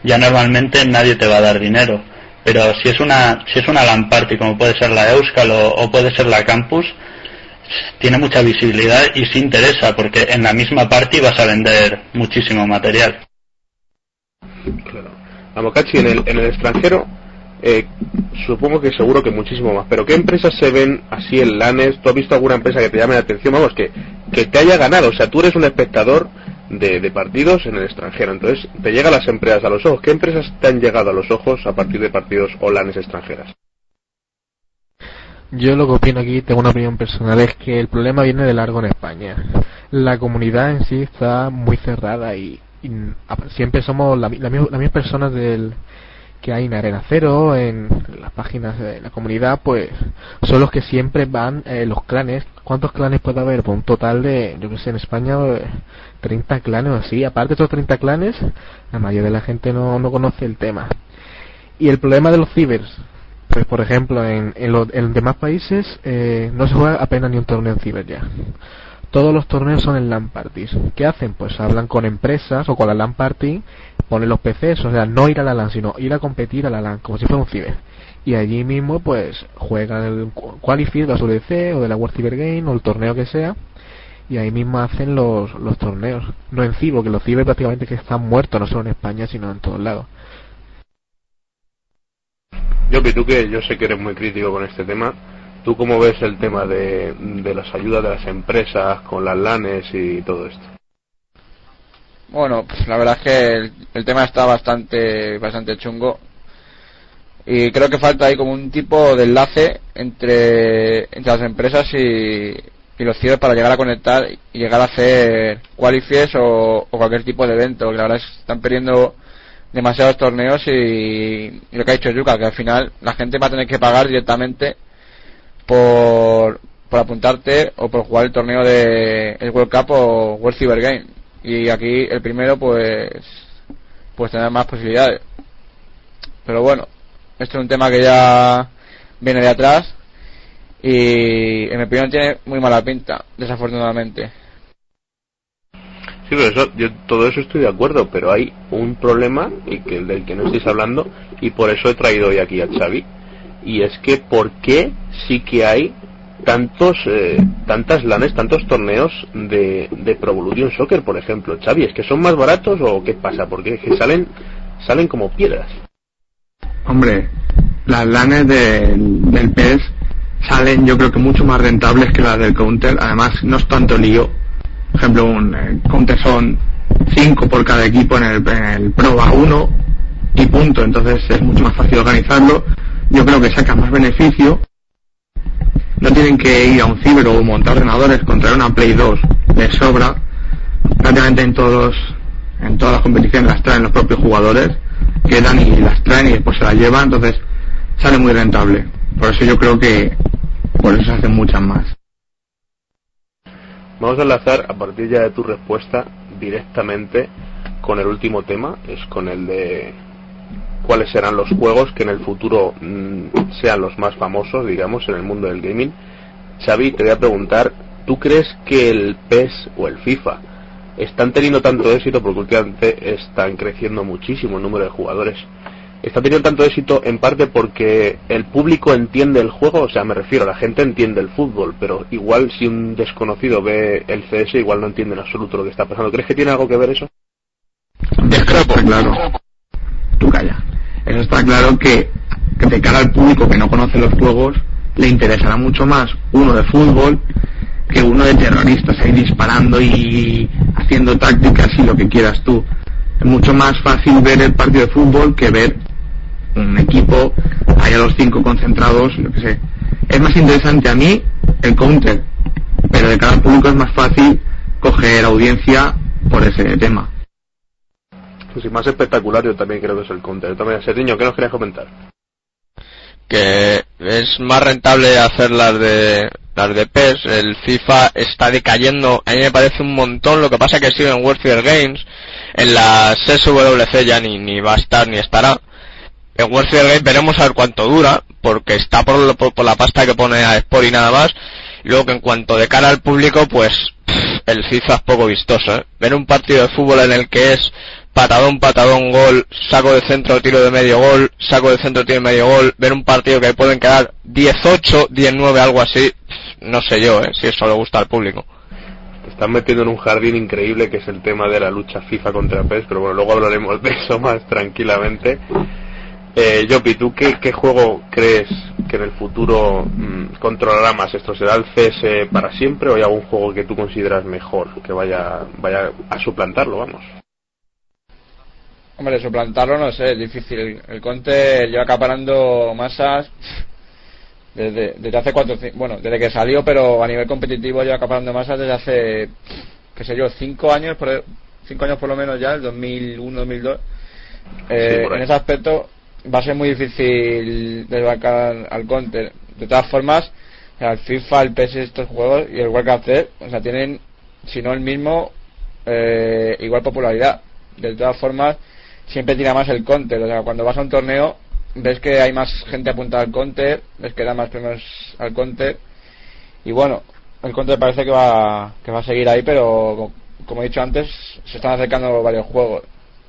ya normalmente nadie te va a dar dinero. Pero si es una LAN party, como puede ser la Euskal o puede ser la Campus, tiene mucha visibilidad y sí interesa, porque en la misma party vas a vender muchísimo material. Claro. A Mokachi, en el extranjero, supongo que seguro que muchísimo más, pero ¿qué empresas se ven así en LANes? ¿Tú has visto alguna empresa que te llame la atención? Vamos, que te haya ganado, o sea, tú eres un espectador de partidos en el extranjero, entonces te llegan las empresas a los ojos. ¿Qué empresas te han llegado a los ojos a partir de partidos o LANes extranjeras? Yo lo que opino aquí, tengo una opinión personal, es que el problema viene de largo en España. La comunidad en sí está muy cerrada y siempre somos las mismas personas que hay en Arena Cero, en las páginas de la comunidad, pues son los que siempre van, los clanes. ¿Cuántos clanes puede haber? Pues un total de, yo que sé, en España 30 clanes o así. Aparte de estos 30 clanes, la mayoría de la gente no conoce el tema. Y el problema de los cibers, pues por ejemplo en demás países no se juega apenas ni un torneo en ciber ya. Todos los torneos son en LAN parties. ¿Qué hacen? Pues hablan con empresas o con la LAN party, ponen los PCs, o sea, no ir a la LAN, sino ir a competir a la LAN, como si fuera un ciber. Y allí mismo, pues, juegan el Qualifier de la WDC o de la World Cyber Game o el torneo que sea, y ahí mismo hacen los torneos. No en ciber, porque los ciber prácticamente que están muertos, no solo en España, sino en todos lados. Tú que yo sé que eres muy crítico con este tema, ¿tú cómo ves el tema de las ayudas de las empresas con las LANes y todo esto? Bueno, pues la verdad es que el tema está bastante chungo y creo que falta ahí como un tipo de enlace entre las empresas y los cibers para llegar a conectar y llegar a hacer qualifiers o cualquier tipo de evento. La verdad es que están perdiendo demasiados torneos y lo que ha dicho Yuka, que al final la gente va a tener que pagar directamente por apuntarte o por jugar el torneo de el World Cup o World Cyber Game, y aquí el primero pues tener más posibilidades. Pero bueno, esto es un tema que ya viene de atrás y en mi opinión tiene muy mala pinta, desafortunadamente. Sí, pero todo eso estoy de acuerdo, pero hay un problema del que no estáis hablando, y por eso he traído hoy aquí a Xavi, y es que ¿por qué sí que hay tantas LANes, tantos torneos de Pro Evolution Soccer, por ejemplo? Xavi, ¿es que son más baratos o qué pasa? Porque es que salen como piedras. Hombre, las LANes del PES salen, yo creo que mucho más rentables que las del Counter. Además, no es tanto lío. Por ejemplo, un Counter son 5 por cada equipo en el Pro va 1 y punto. Entonces es mucho más fácil organizarlo. Yo creo que saca más beneficio. No tienen que ir a un ciber o montar ordenadores, contra una Play 2 les sobra. Prácticamente en todas las competiciones las traen los propios jugadores, quedan y las traen y después se las llevan. Entonces sale muy rentable. Por eso yo creo que por eso se hacen muchas más. Vamos a enlazar a partir ya de tu respuesta directamente con el último tema, es con el de cuáles serán los juegos que en el futuro sean los más famosos, digamos, en el mundo del gaming. Xavi, te voy a preguntar, ¿tú crees que el PES o el FIFA están teniendo tanto éxito, porque últimamente están creciendo muchísimo el número de jugadores? ¿Está teniendo tanto éxito en parte porque el público entiende el juego? O sea, me refiero, la gente entiende el fútbol, pero igual si un desconocido ve el CS, igual no entiende en absoluto lo que está pasando. ¿Crees que tiene algo que ver eso? Está claro. Tú calla. Eso está claro que de cara al público que no conoce los juegos, le interesará mucho más uno de fútbol que uno de terroristas ahí disparando y haciendo tácticas y lo que quieras tú. Es mucho más fácil ver el partido de fútbol que ver un equipo ahí a los 5 concentrados, lo que sé. Es más interesante a mí el Counter, pero de cara al público es más fácil coger audiencia por ese tema. Pues sí, más espectacular yo también creo que es el Counter. También, Sergiño, ¿qué nos querías comentar? Que es más rentable hacer las de PES. El FIFA está decayendo, a mí me parece un montón. Lo que pasa que sigue en World Cyber Games, en la SWC ya ni va a estar ni estará. En World Cyber Games veremos a ver cuánto dura, porque está por la pasta que pone a Sport y nada más. Y luego que en cuanto de cara al público, pues el FIFA es poco vistoso, ¿eh? Ver un partido de fútbol en el que es patadón, gol, saco de centro, tiro de medio gol, saco de centro, tiro de medio gol, ver un partido que pueden quedar 18, 19, algo así, no sé yo, si eso le gusta al público. Te están metiendo en un jardín increíble que es el tema de la lucha FIFA contra PES, pero bueno, luego hablaremos de eso más tranquilamente. Yopi, ¿tú qué juego crees que en el futuro controlará más esto? ¿Será el CS para siempre o hay algún juego que tú consideras mejor que vaya a suplantarlo, vamos? Hombre, suplantarlo no sé, es difícil. El Counter lleva acaparando masas desde hace desde que salió, pero a nivel competitivo lleva acaparando masas desde hace, qué sé yo, 5 años por lo menos ya, el 2001, 2002. En ese aspecto va a ser muy difícil desbancar al Counter. De todas formas, el FIFA, el PS, estos juegos y el Warcraft 3, o sea, tienen, si no el mismo, igual popularidad. De todas formas, siempre tira más el Counter. O sea, cuando vas a un torneo, ves que hay más gente apuntada al Counter, ves que da más premios al Counter. Y bueno, el Counter parece que va a seguir ahí, pero como he dicho antes, se están acercando varios juegos.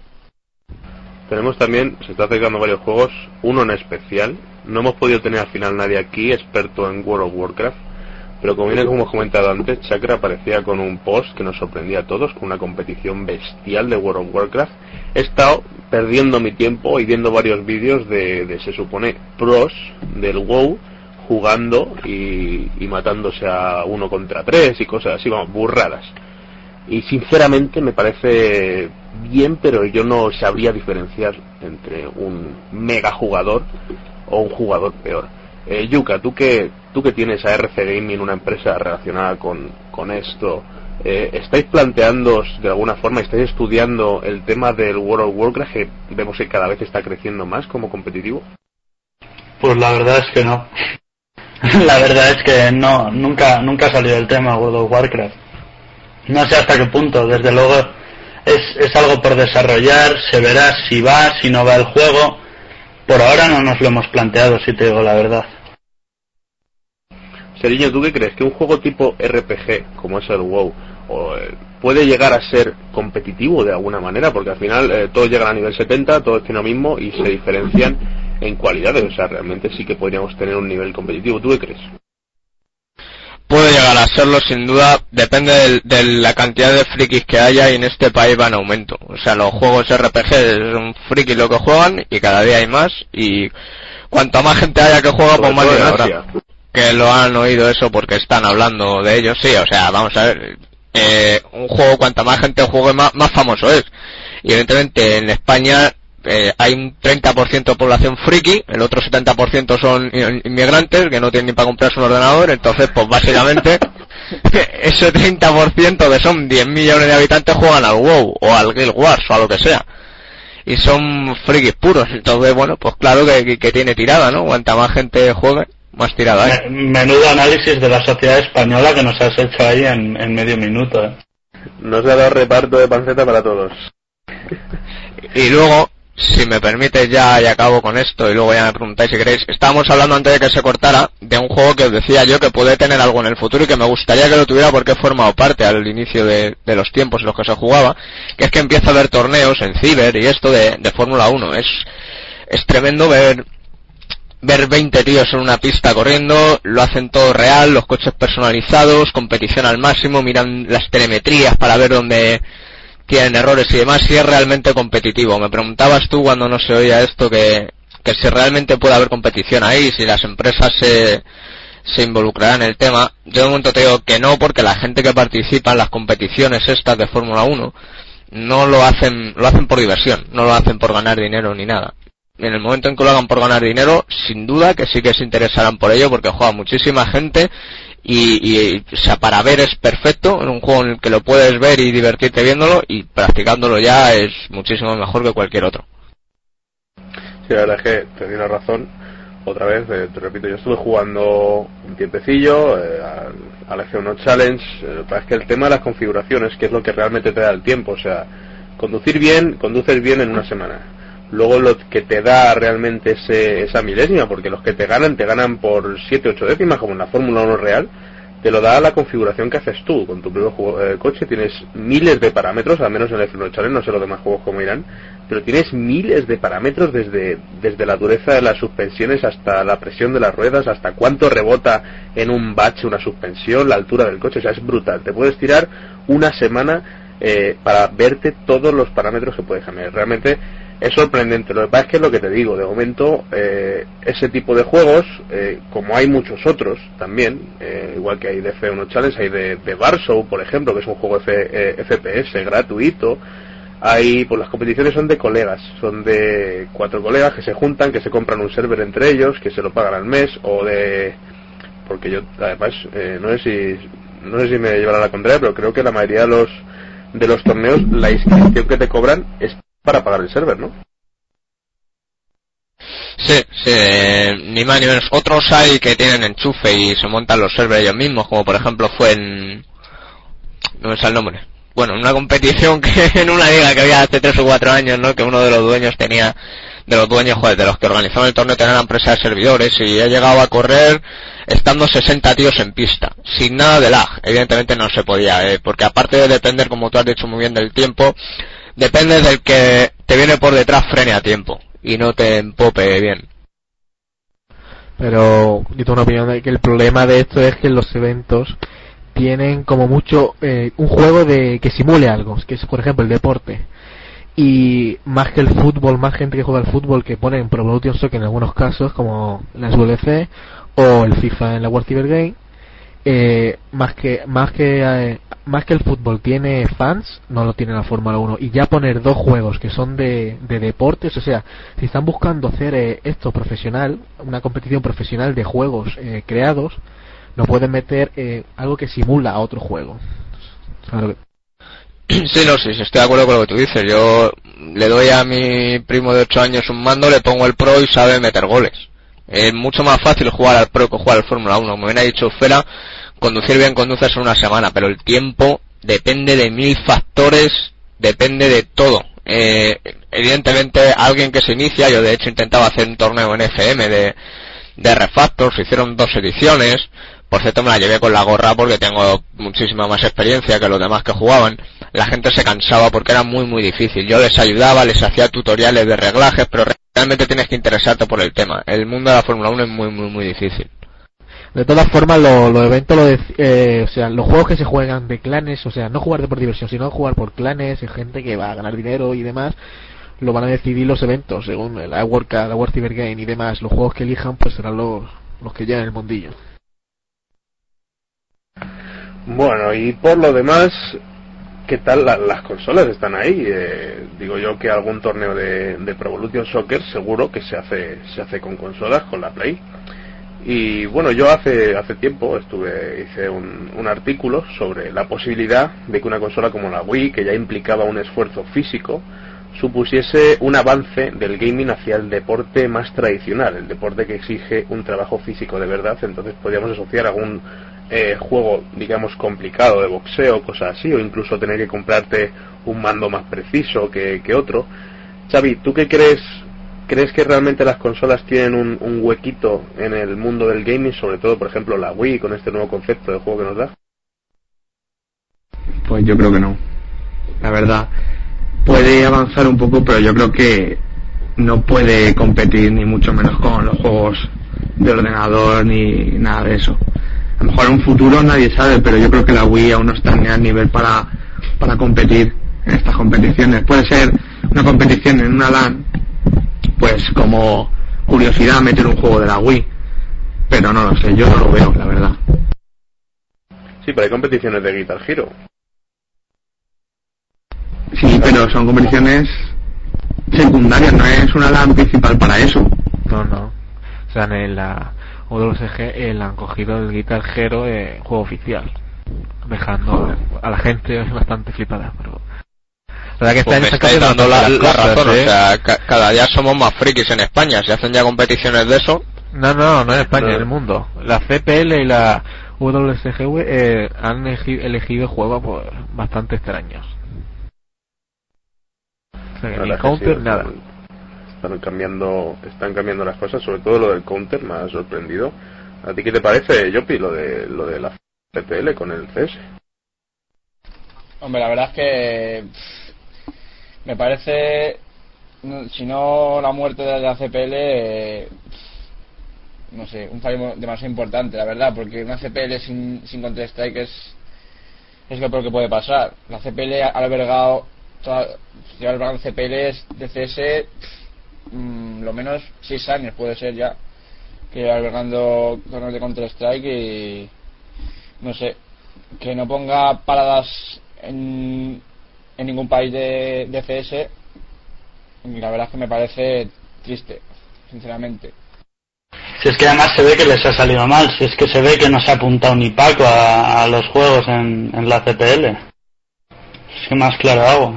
Tenemos también, se está acercando varios juegos, uno en especial. No hemos podido tener al final nadie aquí experto en World of Warcraft, pero como hemos comentado antes, Chakra aparecía con un post que nos sorprendía a todos, con una competición bestial de World of Warcraft. He estado perdiendo mi tiempo y viendo varios vídeos de se supone, pros del WoW jugando y matándose a 1 contra 3 y cosas así, vamos, burradas. Y sinceramente me parece bien, pero yo no sabría diferenciar entre un mega jugador o un jugador peor. Yuka, tú que tienes a RC Gaming, una empresa relacionada con esto, ¿estáis planteando de alguna forma, estáis estudiando el tema del World of Warcraft, que vemos que cada vez está creciendo más como competitivo? Pues la verdad es que no. La verdad es que no, nunca ha salido el tema World of Warcraft. No sé hasta qué punto, desde luego es algo por desarrollar, se verá si va, si no va el juego. Por ahora no nos lo hemos planteado, si te digo la verdad. Seriño, ¿tú qué crees? ¿Que un juego tipo RPG, como es el WoW, puede llegar a ser competitivo de alguna manera? Porque al final todos llegan a nivel 70, todos tienen lo mismo y se diferencian en cualidades. O sea, realmente sí que podríamos tener un nivel competitivo. ¿Tú qué crees? Puede llegar a serlo, sin duda, depende de la cantidad de frikis que haya, y en este país va en aumento. O sea, los juegos RPG son frikis lo que juegan y cada día hay más, y cuanto más gente haya que juega, pues más dinero habrá. Que lo han oído eso porque están hablando de ellos, sí, o sea, vamos a ver, un juego cuanta más gente juegue más famoso es. Y evidentemente en España hay un 30% de población friki, el otro 70% son inmigrantes que no tienen ni para comprarse un ordenador, entonces pues básicamente ese 30% que son 10 millones de habitantes juegan al WoW o al Guild Wars o a lo que sea, y son frikis puros. Entonces bueno, pues claro que tiene tirada, ¿no? Cuanta más gente juegue, más tirada hay. Menudo análisis de la sociedad española que nos has hecho ahí en medio minuto, ¿eh? Nos ha dado reparto de panceta para todos. Y luego, si me permites ya y acabo con esto y luego ya me preguntáis si queréis, estábamos hablando antes de que se cortara de un juego que os decía yo que puede tener algo en el futuro y que me gustaría que lo tuviera porque he formado parte al inicio de los tiempos en los que se jugaba, que es que empieza a haber torneos en Ciber y esto de Fórmula 1. Es tremendo ver 20 tíos en una pista corriendo, lo hacen todo real, los coches personalizados, competición al máximo, miran las telemetrías para ver dónde tienen errores y demás, si es realmente competitivo. Me preguntabas tú cuando no se oía esto que si realmente puede haber competición ahí, si las empresas se involucrarán en el tema. Yo de momento te digo que no, porque la gente que participa en las competiciones estas de Fórmula 1 no lo hacen por diversión, no lo hacen por ganar dinero ni nada. En el momento en que lo hagan por ganar dinero, sin duda que sí que se interesarán por ello, porque juega muchísima gente y o sea, para ver es perfecto, en un juego en el que lo puedes ver y divertirte viéndolo, y practicándolo ya es muchísimo mejor que cualquier otro. Sí, la verdad es que te doy la razón. Otra vez, te repito, yo estuve jugando un tiempecillo al F1 Challenge. Lo que pasa es que el tema de las configuraciones, que es lo que realmente te da el tiempo, o sea, conduces bien en una semana. Luego lo que te da realmente esa milésima, porque los que te ganan por 7-8 décimas, como en la Fórmula 1 real, te lo da la configuración que haces tú con tu propio coche. Tienes miles de parámetros, al menos en el F1 Challenge, no sé los demás juegos cómo irán, pero tienes miles de parámetros desde la dureza de las suspensiones hasta la presión de las ruedas, hasta cuánto rebota en un bache una suspensión, la altura del coche. O sea, es brutal. Te puedes tirar una semana para verte todos los parámetros que puedes cambiar. Realmente es sorprendente. Lo que pasa es que es lo que te digo, de momento ese tipo de juegos, como hay muchos otros también, igual que hay de F1 Challenge, hay de Warsaw, por ejemplo, que es un juego FPS gratuito. Hay, pues las competiciones son de colegas, son de 4 colegas que se juntan, que se compran un server entre ellos, que se lo pagan al mes, o de... porque yo además no sé si me llevará la contraria, pero creo que la mayoría de los torneos la inscripción que te cobran es para pagar el server, ¿no? Sí, ni más ni menos. Otros hay que tienen enchufe y se montan los servers ellos mismos, como por ejemplo fue en... no me sale el nombre. Bueno, en una competición que en una liga que había hace 3 o 4 años, ¿no? Que uno de los dueños tenía... de los dueños, joder, de los que organizaban el torneo, tenían una empresa de servidores y ha llegado a correr estando 60 tíos en pista, sin nada de lag. Evidentemente no se podía, porque aparte de depender, como tú has dicho muy bien, del tiempo, depende del que te viene por detrás frene a tiempo y no te empope bien. Pero yo tengo una opinión de que el problema de esto es que los eventos tienen como mucho un juego que simule algo, que es por ejemplo el deporte. Y más que el fútbol, más gente que juega al fútbol que ponen Pro Evolution Soccer en algunos casos, como la SWC o el FIFA en la World Cyber Game, más que el fútbol tiene fans, no lo tiene la Fórmula 1. Y ya poner 2 juegos que son de deportes, o sea, si están buscando hacer esto profesional, una competición profesional de juegos creados, no pueden meter algo que simula a otro juego. Sí, no, sí, estoy de acuerdo con lo que tú dices. Yo le doy a mi primo de 8 años un mando, le pongo el Pro y sabe meter goles. Es mucho más fácil jugar al Pro que jugar al Fórmula 1. Como bien ha dicho Fera, conducir bien conduces en una semana, pero el tiempo depende de 1000 factores, depende de todo. Evidentemente, alguien que se inicia, yo de hecho intentaba hacer un torneo en FM de Refactor, se hicieron 2 ediciones. Por cierto, me la llevé con la gorra porque tengo muchísima más experiencia que los demás que jugaban. La gente se cansaba porque era muy muy difícil. Yo les ayudaba, les hacía tutoriales de reglajes, pero realmente tienes que interesarte por el tema. El mundo de la Fórmula 1 es muy muy muy difícil. De todas formas, los eventos, o sea, los juegos que se juegan de clanes, o sea, no jugar por diversión, sino jugar por clanes, y gente que va a ganar dinero y demás, lo van a decidir los eventos, según la World Cyber Game y demás. Los juegos que elijan, pues serán los que lleven el mundillo. Bueno, y por lo demás, ¿qué tal las consolas? Están ahí. Digo yo que algún torneo de Pro Evolution Soccer seguro que se hace con consolas, con la Play. Y bueno, yo hace tiempo hice un artículo sobre la posibilidad de que una consola como la Wii, que ya implicaba un esfuerzo físico, supusiese un avance del gaming hacia el deporte más tradicional, el deporte que exige un trabajo físico de verdad. Entonces podríamos asociar algún juego, digamos, complicado de boxeo, cosas así, o incluso tener que comprarte un mando más preciso que otro. Xavi, ¿tú qué crees? ¿Crees que realmente las consolas tienen un huequito en el mundo del gaming, sobre todo, por ejemplo, la Wii, con este nuevo concepto de juego que nos da? Pues yo creo que no. La verdad, puede avanzar un poco, pero yo creo que no puede competir ni mucho menos con los juegos de ordenador ni nada de eso. A lo mejor en un futuro nadie sabe, pero yo creo que la Wii aún no está ni al nivel para competir en estas competiciones. Puede ser una competición en una LAN, pues como curiosidad meter un juego de la Wii, pero no lo sé, yo no lo veo, la verdad. Sí, pero hay competiciones de Guitar Hero. Sí, pero son competiciones secundarias, no es una LAN principal para eso. No. O sea, en la WSG han cogido el Guitar Hero juego oficial, dejando a la gente bastante flipada, pero la verdad que pues me estáis dando la razón, o sea, cada día somos más frikis en España, se hacen ya competiciones de eso. No en España, en el mundo. La CPL y la WSGW han elegido juegos pues, bastante extraños. O sea, que ni counter, sí, nada. Están cambiando las cosas, sobre todo lo del counter me ha sorprendido. ¿A ti qué te parece, Yopi, lo de la CPL con el CS. Hombre, la verdad es que me parece, si no la muerte de la CPL, no sé, un fallo demasiado importante, la verdad, porque una CPL sin Counter-Strike es lo peor que puede pasar. La CPL ha albergado CPLs de CS lo menos 6 años puede ser ya, que albergando torneos de Counter-Strike, y no sé, que no ponga paradas en ningún país de CS, y la verdad es que me parece triste, sinceramente. Si es que además se ve que les ha salido mal, si es que se ve que no se ha apuntado ni Paco a los juegos en la CPL. Es que más claro hago.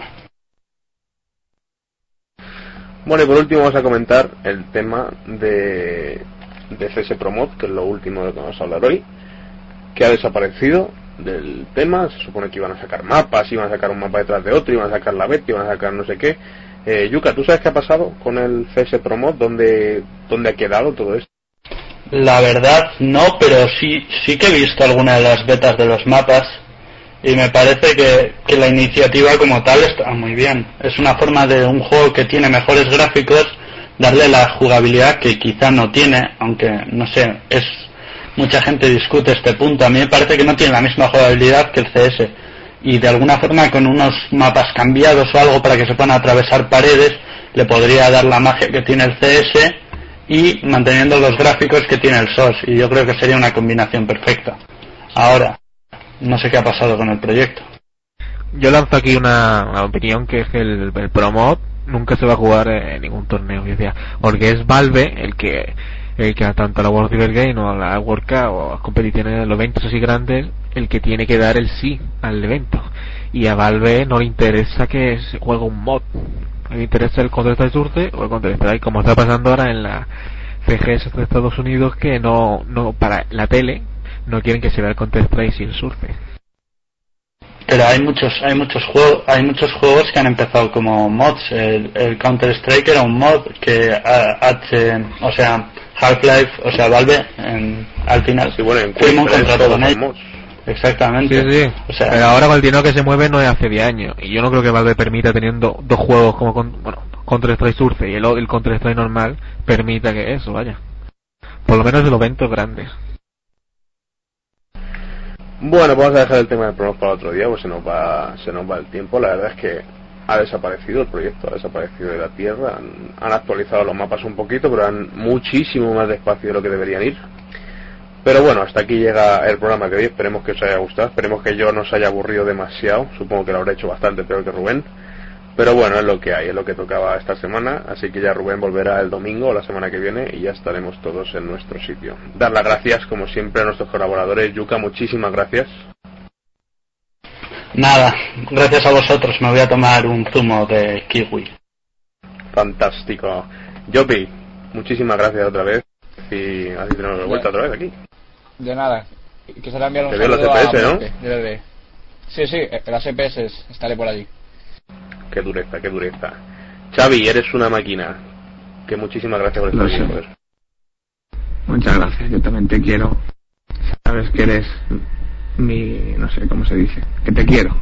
Bueno, y por último vamos a comentar el tema de CS Promod, que es lo último de lo que vamos a hablar hoy, que ha desaparecido del tema. Se supone que iban a sacar mapas, iban a sacar un mapa detrás de otro, iban a sacar la beta, iban a sacar no sé qué. Yuka, ¿tú sabes qué ha pasado con el CS Promod? ¿Dónde ha quedado todo esto? La verdad no, pero sí que he visto alguna de las betas de los mapas y me parece que la iniciativa como tal está muy bien. Es una forma de un juego que tiene mejores gráficos darle la jugabilidad que quizá no tiene, aunque no sé, mucha gente discute este punto. A mí me parece que no tiene la misma jugabilidad que el CS, y de alguna forma con unos mapas cambiados o algo para que se puedan atravesar paredes le podría dar la magia que tiene el CS y manteniendo los gráficos que tiene el SOS, y yo creo que sería una combinación perfecta. Ahora, no sé qué ha pasado con el proyecto. Yo lanzo aquí una opinión, que es que el Promod nunca se va a jugar en ningún torneo, porque es Valve el que tanto a la World Cyber Game o a la World Cup o a competiciones, los eventos así grandes, el que tiene que dar el sí al evento, y a Valve no le interesa que se juegue un mod, le interesa el Counter-Strike Surfe o el Counter-Strike, como está pasando ahora en la CGS de Estados Unidos, que no para la tele no quieren que se vea el Counter-Strike y el Surfe. Pero hay muchos juegos que han empezado como mods. El Counter-Strike era un mod que Half-Life, Valve al final firmó un contrato con ellos. Exactamente. Sí. Pero ahora con el dinero que se mueve no es hace 10 años, y yo no creo que Valve permita, teniendo dos juegos como Counter-Strike Surfe y el Counter-Strike normal, permita que eso vaya, por lo menos de los eventos grandes. Bueno, vamos a dejar el tema del Promod para otro día, pues se nos va el tiempo. La verdad es que ha desaparecido el proyecto, ha desaparecido de la tierra. Han actualizado los mapas un poquito, pero van muchísimo más despacio de lo que deberían ir. Pero bueno, hasta aquí llega el programa de hoy. Esperemos que os haya gustado, esperemos que yo no os haya aburrido demasiado. Supongo que lo habré hecho bastante peor que Rubén, pero bueno, es lo que hay, es lo que tocaba esta semana. Así que ya Rubén volverá el domingo o la semana que viene y ya estaremos todos en nuestro sitio. Dar las gracias como siempre a nuestros colaboradores. Yuka, muchísimas gracias. Nada, gracias a vosotros. Me voy a tomar un zumo de kiwi. Fantástico. Yopi, muchísimas gracias otra vez, y así tenemos de vuelta otra vez aquí. De nada, que se le ha enviado un saludo a CPS, ¿no? De Sí, las CPS, estaré por allí. Qué dureza. Xavi, eres una máquina. Que muchísimas gracias por estar aquí, joder. Muchas gracias, yo también te quiero. Sabes que eres no sé cómo se dice, que te quiero.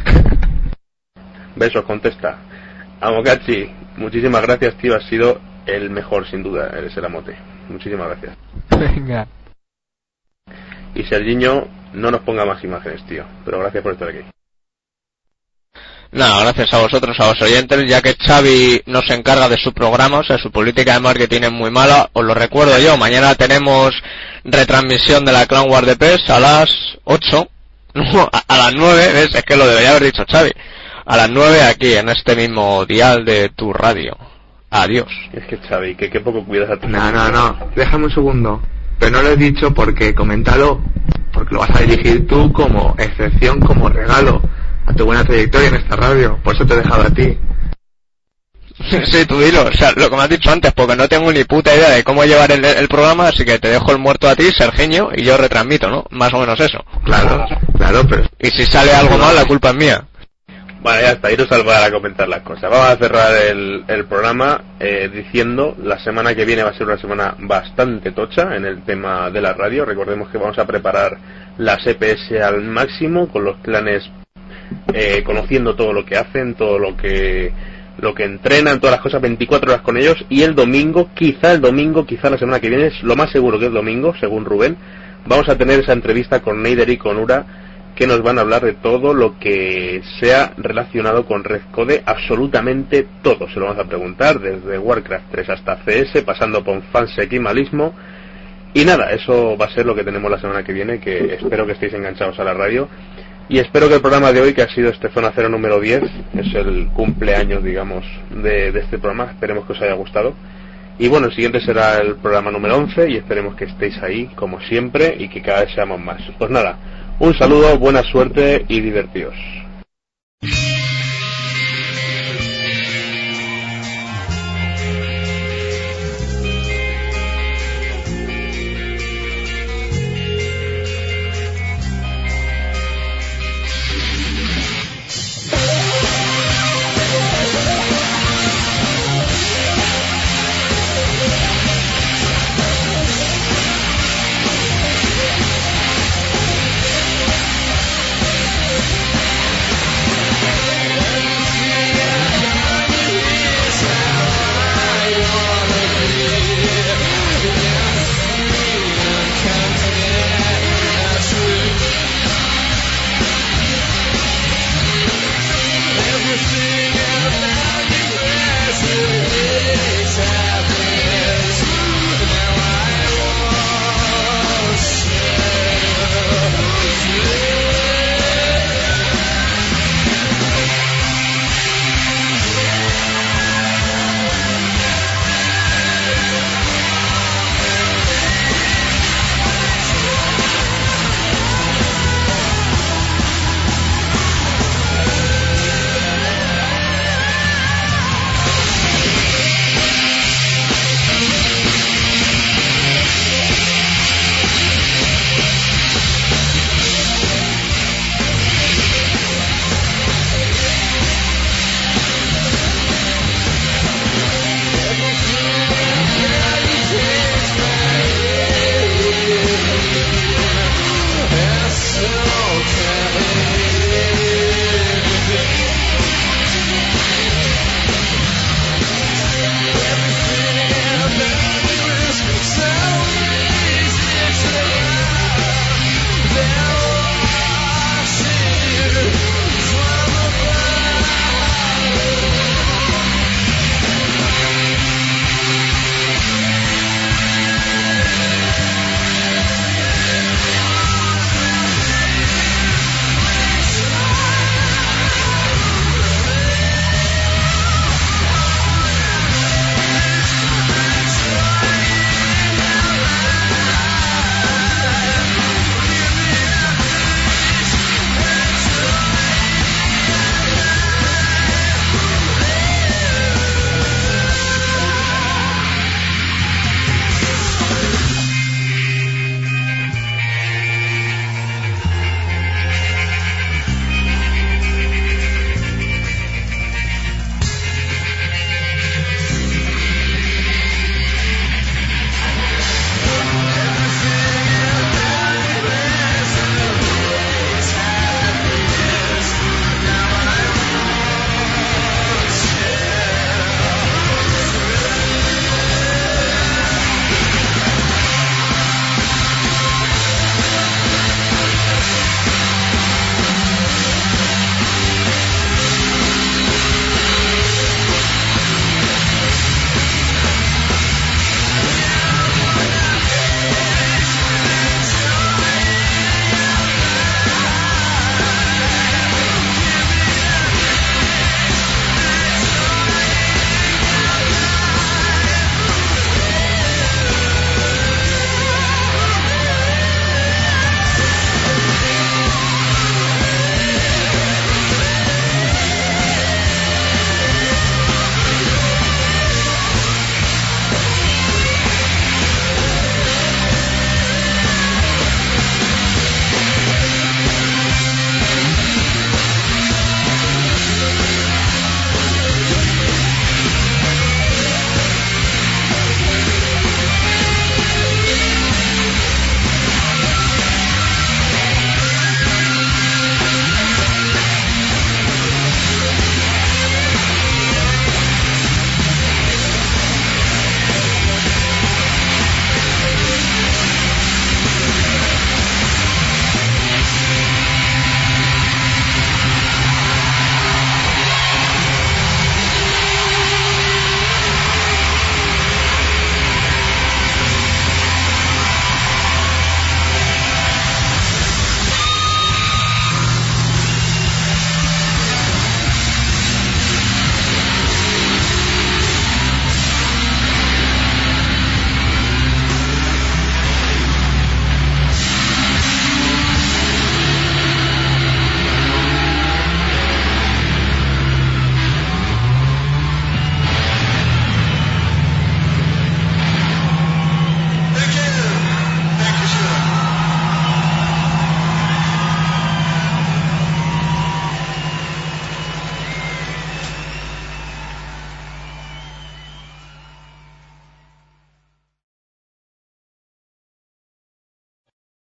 Besos, contesta. Amokachi, muchísimas gracias, tío, has sido el mejor, sin duda, eres el amote. Muchísimas gracias. Venga. Y Sergiño, no nos ponga más imágenes, tío, pero gracias por estar aquí. No, gracias a vosotros, a los oyentes, ya que Xavi no se encarga de su programa, o sea, su política de marketing es muy mala. Os lo recuerdo yo, mañana tenemos retransmisión de la Clan War de PES a las 8, a las 9, ¿ves? Es que lo debería haber dicho Xavi. A las 9 aquí, en este mismo dial de tu radio. Adiós. Es que Xavi, que poco cuidas a tu... No, déjame un segundo. Pero no lo he dicho porque coméntalo, porque lo vas a dirigir tú como excepción, como regalo a tu buena trayectoria en esta radio. Por eso te he dejado a ti. Sí, tú dilo, o sea, lo que me has dicho antes, porque no tengo ni puta idea de cómo llevar el programa, así que te dejo el muerto a ti, Sergiño, y yo retransmito, ¿no? Más o menos eso. Claro, pero... Y si sale algo mal, la culpa es mía. Bueno, ya está, iros al bar a comentar las cosas. Vamos a cerrar el programa diciendo la semana que viene va a ser una semana bastante tocha en el tema de la radio. Recordemos que vamos a preparar las EPS al máximo con los clanes, conociendo todo lo que hacen, todo lo que entrenan, todas las cosas, 24 horas con ellos. Y el domingo, quizá la semana que viene, es lo más seguro que el domingo, según Rubén, vamos a tener esa entrevista con Neider y con Ura, que nos van a hablar de todo lo que sea relacionado con Red Code, absolutamente todo. Se lo vamos a preguntar, desde Warcraft 3 hasta CS, pasando por Fansec y Malismo. Y nada, eso va a ser lo que tenemos la semana que viene, que espero que estéis enganchados a la radio. Y espero que el programa de hoy, que ha sido este Zona Cero número 10, es el cumpleaños, digamos, de este programa, esperemos que os haya gustado. Y bueno, el siguiente será el programa número 11 y esperemos que estéis ahí, como siempre, y que cada vez seamos más. Pues nada, un saludo, buena suerte y divertidos.